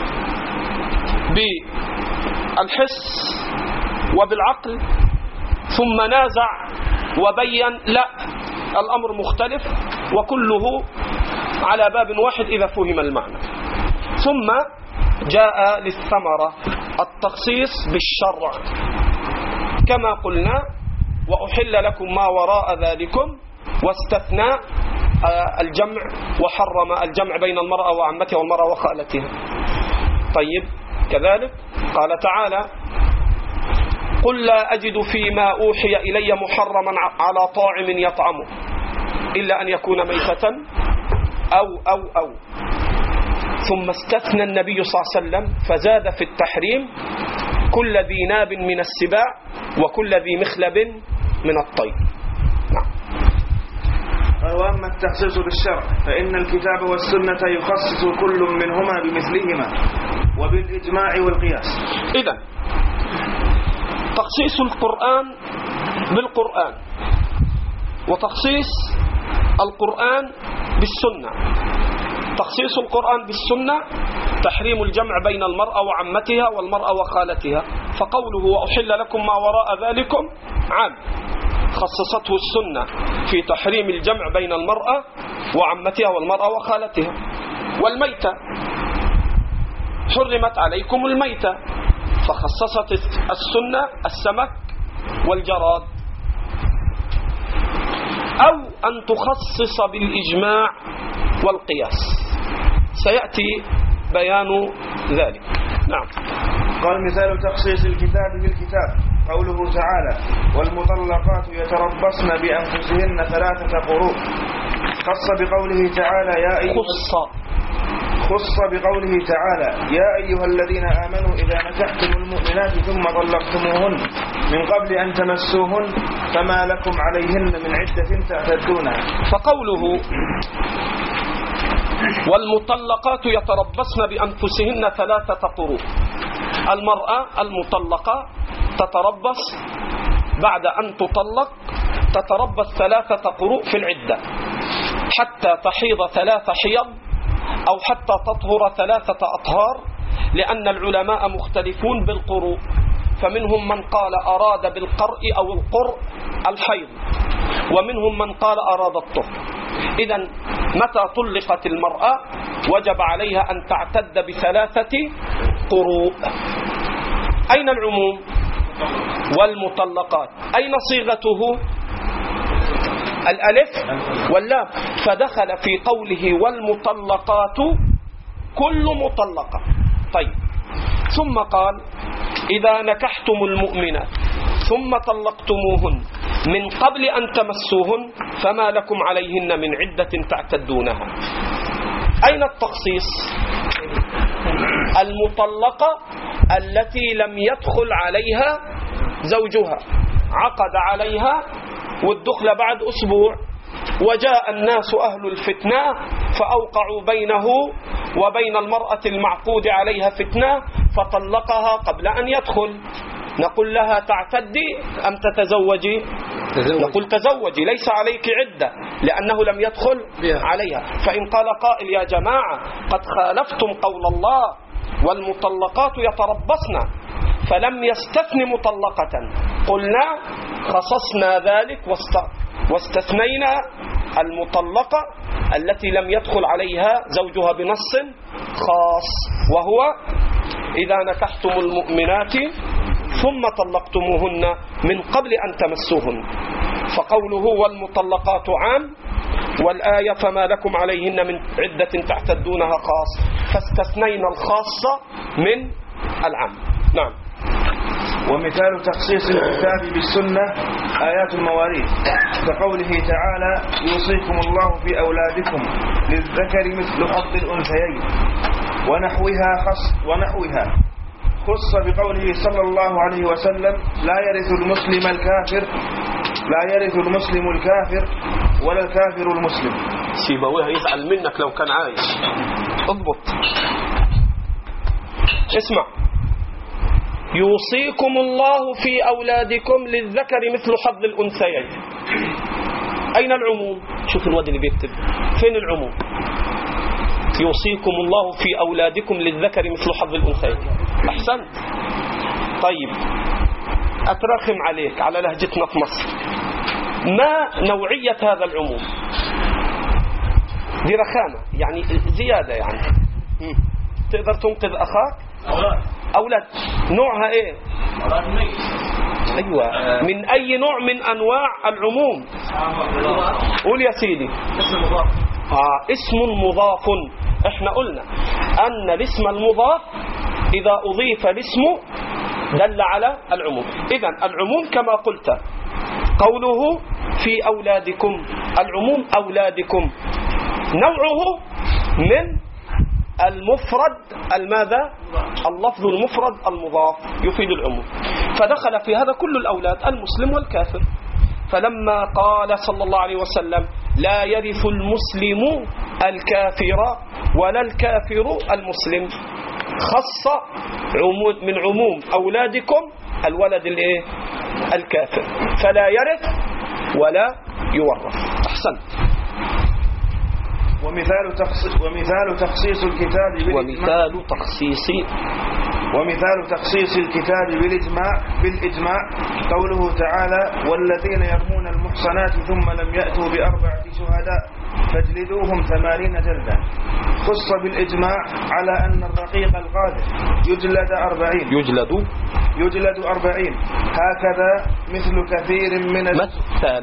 بالحس وبالعقل ثم نازع وبين لا الأمر مختلف وكله على باب واحد إذا فهم المعنى، ثم جاء للثمرة التخصيص بالشرع كما قلنا وأحل لكم ما وراء ذلكم، واستثنى الجمع وحرم الجمع بين المرأة وعمتها والمرأة وخالتها. طيب كذلك قال تعالى قل لا أجد فيما أوحي إلي محرما على طاعم يطعمه إلا أن يكون ميتة أو أو أو ثم استثنى النبي صلى الله عليه وسلم فزاد في التحريم كل ذي ناب من السباع وكل ذي مخلب من الطير. نعم. وأما التخصيص بالشرع فإن الكتاب والسنة يخصص كل منهما بمثلهما وبالإجماع والقياس. إذن تخصيص القرآن بالقرآن وتخصيص القرآن بالسنة. تخصيص القرآن بالسنة تحريم الجمع بين المرأة وعمتها والمرأة وخالتها، فقوله وأحل لكم ما وراء ذلكم عام خصصته السنة في تحريم الجمع بين المرأة وعمتها والمرأة وخالتها. والميتة حرمت عليكم الميتة فخصصت السنة السمك والجراد، أو أن تخصص بالإجماع والقياس سيأتي بيان ذلك. نعم. قال مثال تخصيص الكتاب بالكتاب قوله تعالى والمطلقات يتربصن بأنفسهن ثلاثة قروء، خص بقوله تعالى يا أيها خص خص بقوله تعالى يا أيها الذين آمنوا إذا نكحتم المؤمنات ثم طلقتموهن من قبل أن تمسوهن فما لكم عليهن من عدة تعتدونها. فقوله والمطلقات يتربصن بأنفسهن ثلاثة قروء، المرأة المطلقة تتربص بعد أن تطلق تتربص ثلاثة قروء في العدة حتى تحيض ثلاث حيض أو حتى تطهر ثلاثة أطهار، لأن العلماء مختلفون بالقروء، فمنهم من قال أراد بالقرء أو القرء الحيض، ومنهم من قال أراد الطهر. إذن متى طلقت المرأة وجب عليها أن تعتد بثلاثة قروء. أين العموم؟ والمطلقات. أين صيغته؟ الألف واللام، فدخل في قوله والمطلقات كل مطلقة. طيب، ثم قال إذا نكحتم المؤمنات ثم طلقتموهن من قبل أن تمسوهن فما لكم عليهن من عدة تعتدونها. أين التخصيص؟ المطلقة التي لم يدخل عليها زوجها، عقد عليها والدخل بعد أسبوع، وجاء الناس أهل الفتنة فأوقعوا بينه وبين المرأة المعقود عليها فتنة فطلقها قبل أن يدخل. نقول لها تعتدي أم تتزوجي؟ تزوج. نقول تزوجي، ليس عليك عدة لأنه لم يدخل عليها. فإن قال قائل يا جماعة قد خالفتم قول الله والمطلقات يتربصن فلم يستثن مطلقة، قلنا خصصنا ذلك واستثنينا المطلقة التي لم يدخل عليها زوجها بنص خاص، وهو إذا نكحتم المؤمنات ثم طلقتموهن من قبل أن تمسوهن. فقوله والمطلقات عام، والآية فما لكم عليهن من عدة تعتدونها خاص، فاستثنينا الخاصة من العام. نعم. ومثال تخصيص الكتاب بالسنة آيات المواريث كقوله تعالى يوصيكم الله في أولادكم للذكر مثل حظ الأنثيين ونحوها خص ونحوها خص بقوله صلى الله عليه وسلم لا يرث المسلم الكافر لا يرث المسلم الكافر ولا الكافر المسلم. سيبويه يزعل منك لو كان عايش. اضبط، اسمع. يوصيكم الله في أولادكم للذكر مثل حظ الأنثيين. أين العموم؟ شوف الواد اللي بيكتب، فين العموم؟ يوصيكم الله في أولادكم للذكر مثل حظ الأنثيين. أحسنت. طيب، أترخم عليك على لهجتنا في مصر، ما نوعية هذا العموم؟ دي رخامة يعني زيادة، يعني تقدر تنقذ أخاك؟ أولاد. أولاد نوعها إيه؟ أولاد ميت. أيوة، من أي نوع من أنواع العموم؟ قول يا سيدي. اسم مضاف. آه اسم مضاف. احنا قلنا أن الاسم المضاف إذا أضيف الاسم دل على العموم. إذن العموم كما قلت قوله في أولادكم، العموم أولادكم نوعه من المفرد الماذا؟ اللفظ المفرد المضاف يفيد العموم، فدخل في هذا كل الأولاد المسلم والكافر. فلما قال صلى الله عليه وسلم لا يرث المسلم الكافر ولا الكافر المسلم، خص عموم من عموم أولادكم الولد الايه؟ الكافر، فلا يرث ولا يورث. أحسنت. ومثال تخصيص ومثال تخصيص الكتاب بالإجماع ومثال تخصيص ومثال تخصيص الكتاب بالإجماع بالإجماع قوله تعالى والذين يرمون المحصنات ثم لم يأتوا بأربعة شهداء فاجلدوهم ثمانين جلدا. خص بالإجماع على أن الرقيق القادر يجلد أربعين يجلد يجلد أربعين هكذا مثل كثير من مثل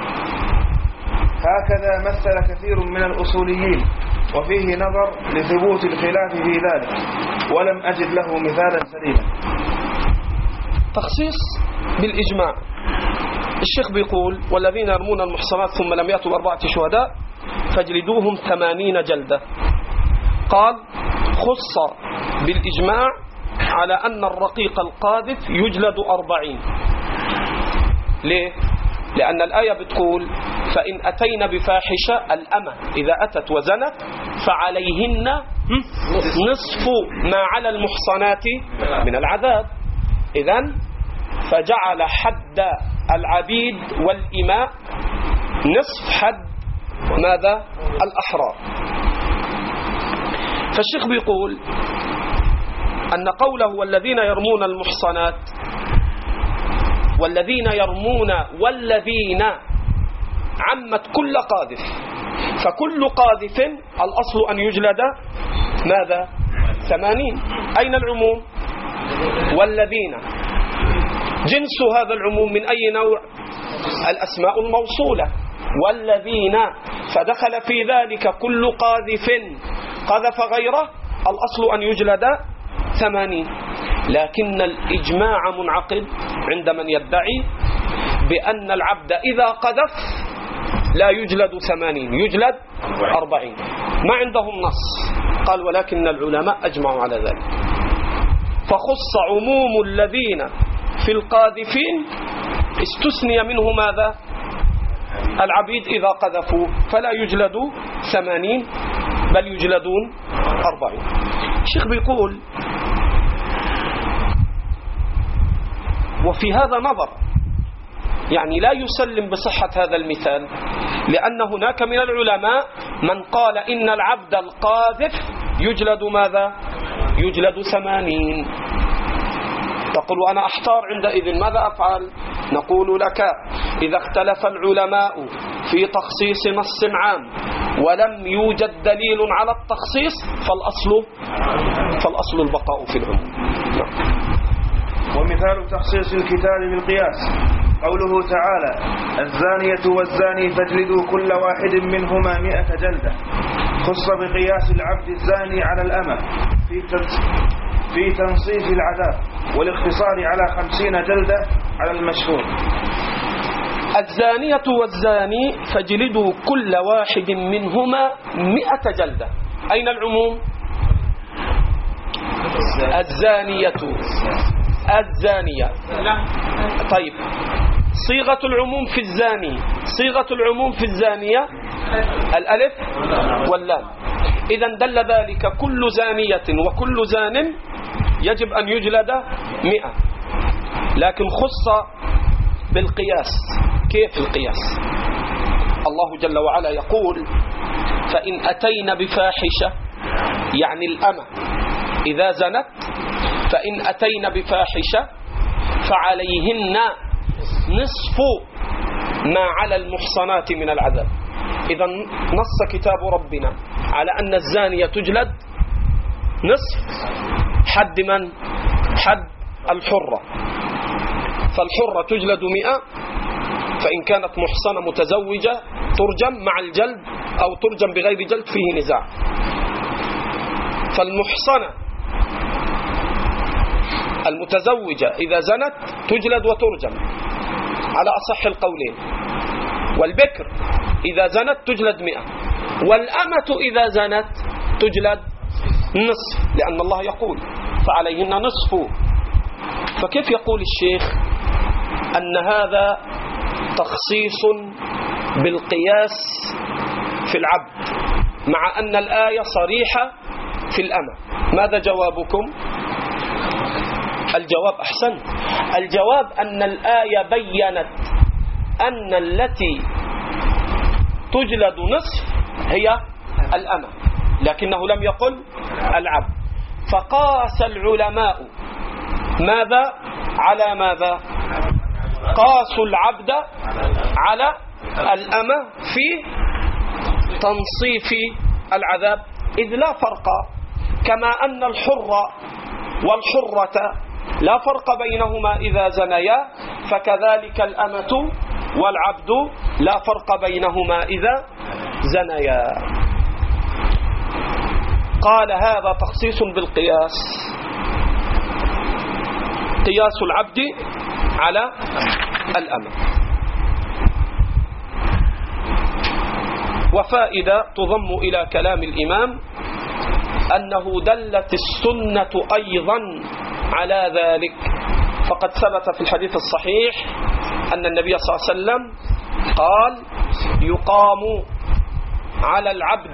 هكذا مثل كثير من الأصوليين، وفيه نظر لثبوت الخلاف في ذلك ولم أجد له مثالا سليما. تخصيص بالإجماع. الشيخ بيقول والذين يرمون المحصنات ثم لم يأتوا بأربعة شهداء فاجلدوهم ثمانين جلدة. قال خص بالإجماع على أن الرقيق القاذف يجلد أربعين. ليه؟ لأن الآية بتقول فإن أتينا بفاحشة، الأمة إذا أتت وزنت فعليهن نصف ما على المحصنات من العذاب. إذن فجعل حد العبيد والإماء نصف حد ماذا؟ الأحرار. فالشيخ بيقول أن قوله والذين يرمون المحصنات، والذين يرمون والذين عمت كل قاذف، فكل قاذف الأصل أن يجلد ماذا؟ ثمانين. أين العموم؟ والذين جنس هذا العموم من أي نوع؟ الأسماء الموصولة. والذين، فدخل في ذلك كل قاذف قذف غيره، الأصل أن يجلد ثمانين. لكن الإجماع منعقد عند من يدعي بأن العبد إذا قذف لا يجلد ثمانين، يجلد أربعين. ما عندهم نص، قال ولكن العلماء أجمعوا على ذلك، فخص عموم الذين في القاذفين استثني منه ماذا؟ العبيد إذا قذفوا فلا يجلدوا ثمانين بل يجلدون أربعين. الشيخ بيقول وفي هذا نظر، يعني لا يسلم بصحة هذا المثال، لأن هناك من العلماء من قال إن العبد القاذف يجلد ماذا؟ يجلد ثمانين. تقول أنا أحتار عندئذ ماذا أفعل؟ نقول لك إذا اختلف العلماء في تخصيص نص عام ولم يوجد دليل على التخصيص فالأصل فالأصل البقاء في العموم. ومثال تخصيص الكتاب بالقياس قوله تعالى الزانية والزاني فاجلدوا كل واحد منهما مئة جلدة، خص بقياس العبد الزاني على الأمة في في تنصيف العذاب والاقتصار على خمسين جلدة على المشهور. الزانية والزاني فاجلدوا كل واحد منهما مئة جلدة. أين العموم؟ الزانية الزانية. طيب صيغة العموم في الزاني، صيغة العموم في الزانية الألف واللام. إذن دل ذلك كل زانية وكل زان يجب أن يجلد مئة، لكن خص بالقياس. كيف القياس؟ الله جل وعلا يقول فإن أتينا بفاحشة، يعني الأمة إذا زنت، فإن أتينا بفاحشة فعليهن نصف ما على المحصنات من العذاب. إذا نص كتاب ربنا على أن الزانية تجلد نصف حد من؟ حد الحرة. فالحرة تجلد مئة، فإن كانت محصنة متزوجة ترجم مع الجلد أو ترجم بغير جلد، فيه نزاع. فالمحصنة المتزوجة إذا زنت تجلد وترجم على أصح القولين، والبكر إذا زنت تجلد مئة، والأمة إذا زنت تجلد نصف، لأن الله يقول فعليهن نصف. فكيف يقول الشيخ أن هذا تخصيص بالقياس في العبد مع أن الآية صريحة في الأمة؟ ماذا جوابكم؟ الجواب أحسن، الجواب أن الآية بيّنت أن التي تجلد نصف هي الأمة، لكنه لم يقل العبد. فقاس العلماء ماذا على ماذا؟ قاسوا العبد على الأمة في تنصيف العذاب، إذ لا فرق، كما أن الحر والحرة لا فرق بينهما إذا زنيا، فكذلك الأمة والعبد لا فرق بينهما إذا زنيا. قال هذا تخصيص بالقياس، قياس العبد على الأمة. وفائدة تضم إلى كلام الإمام أنه دلت السنة أيضا على ذلك، فقد ثبت في الحديث الصحيح أن النبي صلى الله عليه وسلم قال يقام على العبد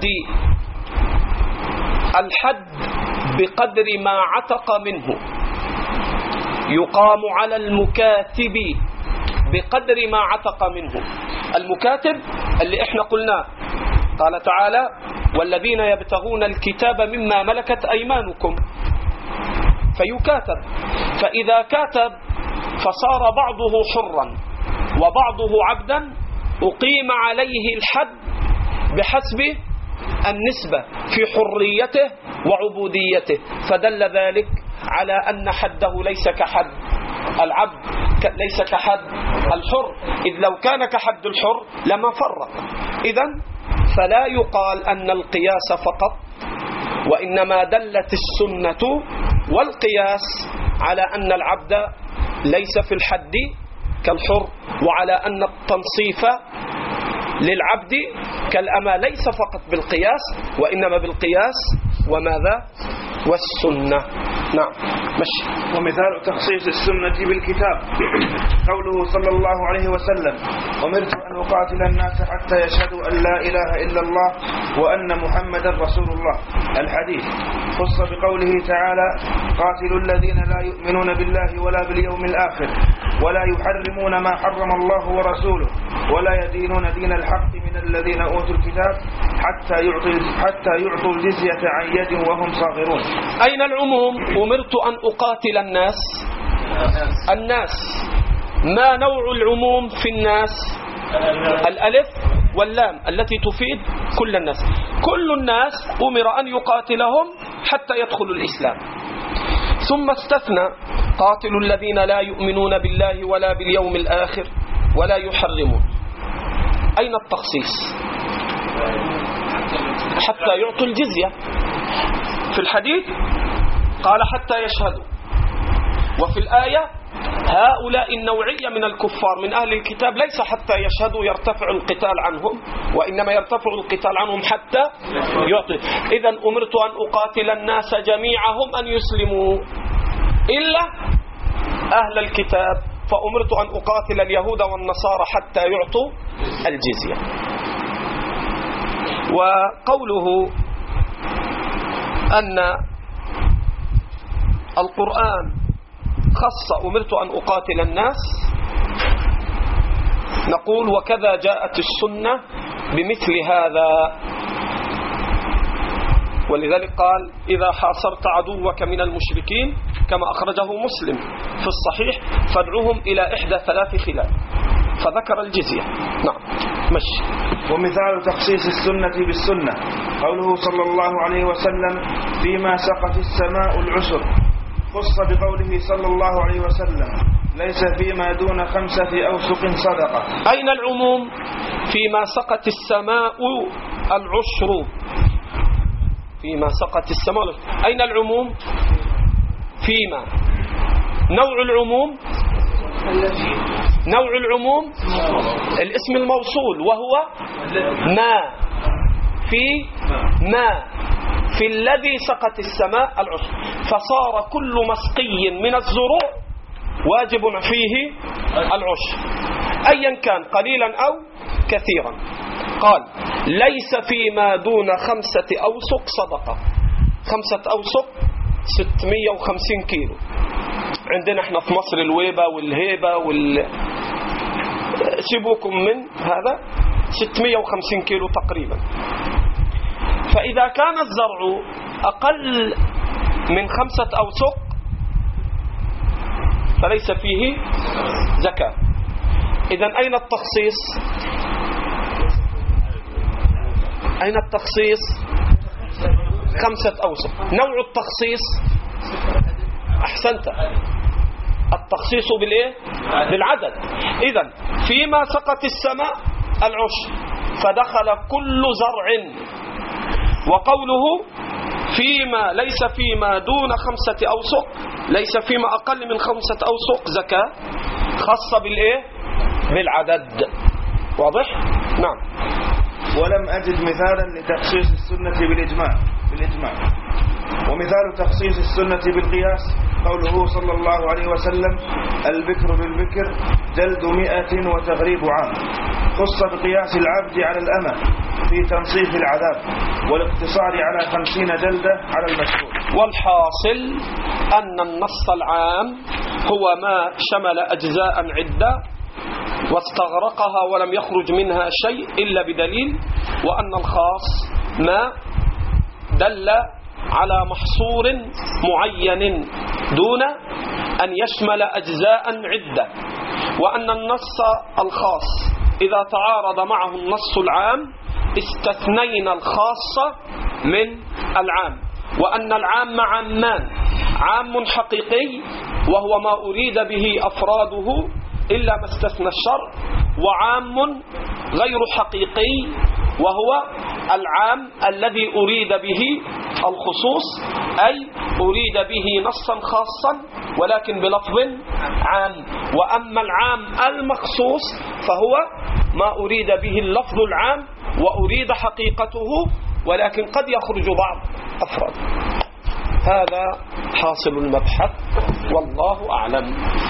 الحد بقدر ما عتق منه، يقام على المكاتب بقدر ما عتق منه. المكاتب اللي احنا قلناه، قال تعالى والذين يبتغون الكتاب مما ملكت أيمانكم، فيكاتب. فإذا كاتب فصار بعضه حرا وبعضه عبدا، أقيم عليه الحد بحسب النسبة في حريته وعبوديته، فدل ذلك على أن حده ليس كحد العبد ليس كحد الحر، إذ لو كان كحد الحر لما فرق. إذن فلا يقال أن القياس فقط، وإنما دلت السنة والقياس على أن العبد ليس في الحد كالحر، وعلى أن التنصيف للعبد كالأمة ليس فقط بالقياس وإنما بالقياس وماذا؟ والسنة. نعم مشي. ومثال تخصيص السنة بالكتاب قوله صلى الله عليه وسلم: أمرت أن أقاتل الناس حتى يشهدوا أن لا إله إلا الله وأن محمدا رسول الله. الحديث خص بقوله تعالى: قاتلوا الذين لا يؤمنون بالله ولا باليوم الآخر ولا يحرمون ما حرم الله ورسوله ولا يدينون دين الحق من الذين أوتوا الكتاب حتى يعطوا حتى يعطوا الجزية عن يد وهم صاغرون. أين العموم؟ أمرت أن أقاتل الناس. الناس ما نوع العموم في الناس؟ الألف واللام التي تفيد كل الناس. كل الناس أمر أن يقاتلهم حتى يدخلوا الإسلام، ثم استثنى: قاتلوا الذين لا يؤمنون بالله ولا باليوم الآخر ولا يحرمون. أين التخصيص؟ حتى يعطوا الجزية. في الحديث قال حتى يشهدوا، وفي الآية هؤلاء النوعية من الكفار من أهل الكتاب ليس حتى يشهدوا يرتفع القتال عنهم، وإنما يرتفع القتال عنهم حتى يعطي. إذن أمرت أن أقاتل الناس جميعهم أن يسلموا إلا أهل الكتاب، فأمرت أن أقاتل اليهود والنصارى حتى يعطوا الجزية. وقوله أن القرآن خص أمرت أن أقاتل الناس، نقول وكذا جاءت السنة بمثل هذا. ولذلك قال: إذا حاصرت عدوك من المشركين كما أخرجه مسلم في الصحيح فادعوهم إلى إحدى ثلاث خلال، فذكر الجزية. نعم مشي. ومثال تخصيص السنة بالسنة قوله صلى الله عليه وسلم: فيما سقت السماء العشر، خص بقوله صلى الله عليه وسلم: ليس فيما دون خمسة أوسق صدقة. أين العموم؟ فيما سقت السماء العشر. فيما سقت السماء العشر. أين العموم؟ فيما. نوع العموم نوع العموم الاسم الموصول، وهو ما. في ما في الذي سقت السماء العشر، فصار كل مسقي من الزروع واجب فيه العشر أيا كان قليلا أو كثيرا. قال: ليس فيما دون خمسة أوسق صدقة. خمسة أوسق ستمائة وخمسين كيلو. عندنا احنا في مصر الويبة والهيبة وال سيبوكم من هذا ستمائة وخمسين كيلو تقريبا. فإذا كان الزرع أقل من خمسة أوسق فليس فيه زكاة. إذن أين التخصيص؟ أين التخصيص؟ خمسة أوسق. نوع التخصيص؟ أحسنت، التخصيص بالإيه؟ بالعدد. إذن فيما سقت السماء العشر فدخل كل زرع. وقوله فيما ليس فيما دون خمسة أوسق، ليس فيما أقل من خمسة أوسق زكاة، خاصة بالإيه؟ بالعدد. واضح؟ نعم. ولم أجد مثالا لتخصيص السنة بالإجماع بالإجماع. ومثال تخصيص السنة بالقياس قوله صلى الله عليه وسلم: البكر بالبكر جلد مئة وتغريب عام. خص بقياس العبد على الأمة في تنصيف العذاب والاقتصار على خمسين جلدة على المشهور. والحاصل أن النص العام هو ما شمل أجزاء عدة واستغرقها ولم يخرج منها شيء إلا بدليل، وأن الخاص ما دل على محصور معين دون أن يشمل أجزاء عدة، وأن النص الخاص إذا تعارض معه النص العام استثنينا الخاص من العام، وأن العام عامان: عام حقيقي وهو ما أريد به أفراده إلا ما استثنى الشرع، وعام غير حقيقي وهو العام الذي أريد به الخصوص، أي أريد به نصا خاصا ولكن بلفظ عام. وأما العام المخصوص فهو ما أريد به اللفظ العام وأريد حقيقته ولكن قد يخرج بعض أفراد. هذا حاصل المبحث والله أعلم.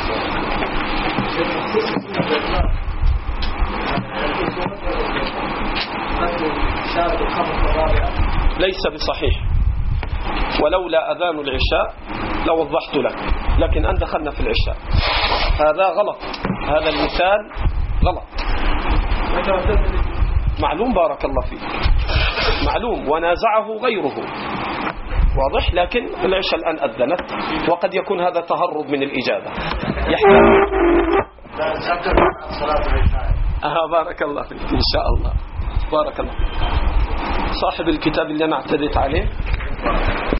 ليس بصحيح، ولولا أذان العشاء لوضحت لك، لكن أن دخلنا في العشاء هذا غلط، هذا المثال غلط. معلوم بارك الله فيك، معلوم ونازعه غيره واضح، لكن العشاء الآن أذنت وقد يكون هذا تهرب من الإجابة يحتاج. آه بارك الله فيك إن شاء الله. بارك الله. صاحب الكتاب اللي أنا اعتديت عليه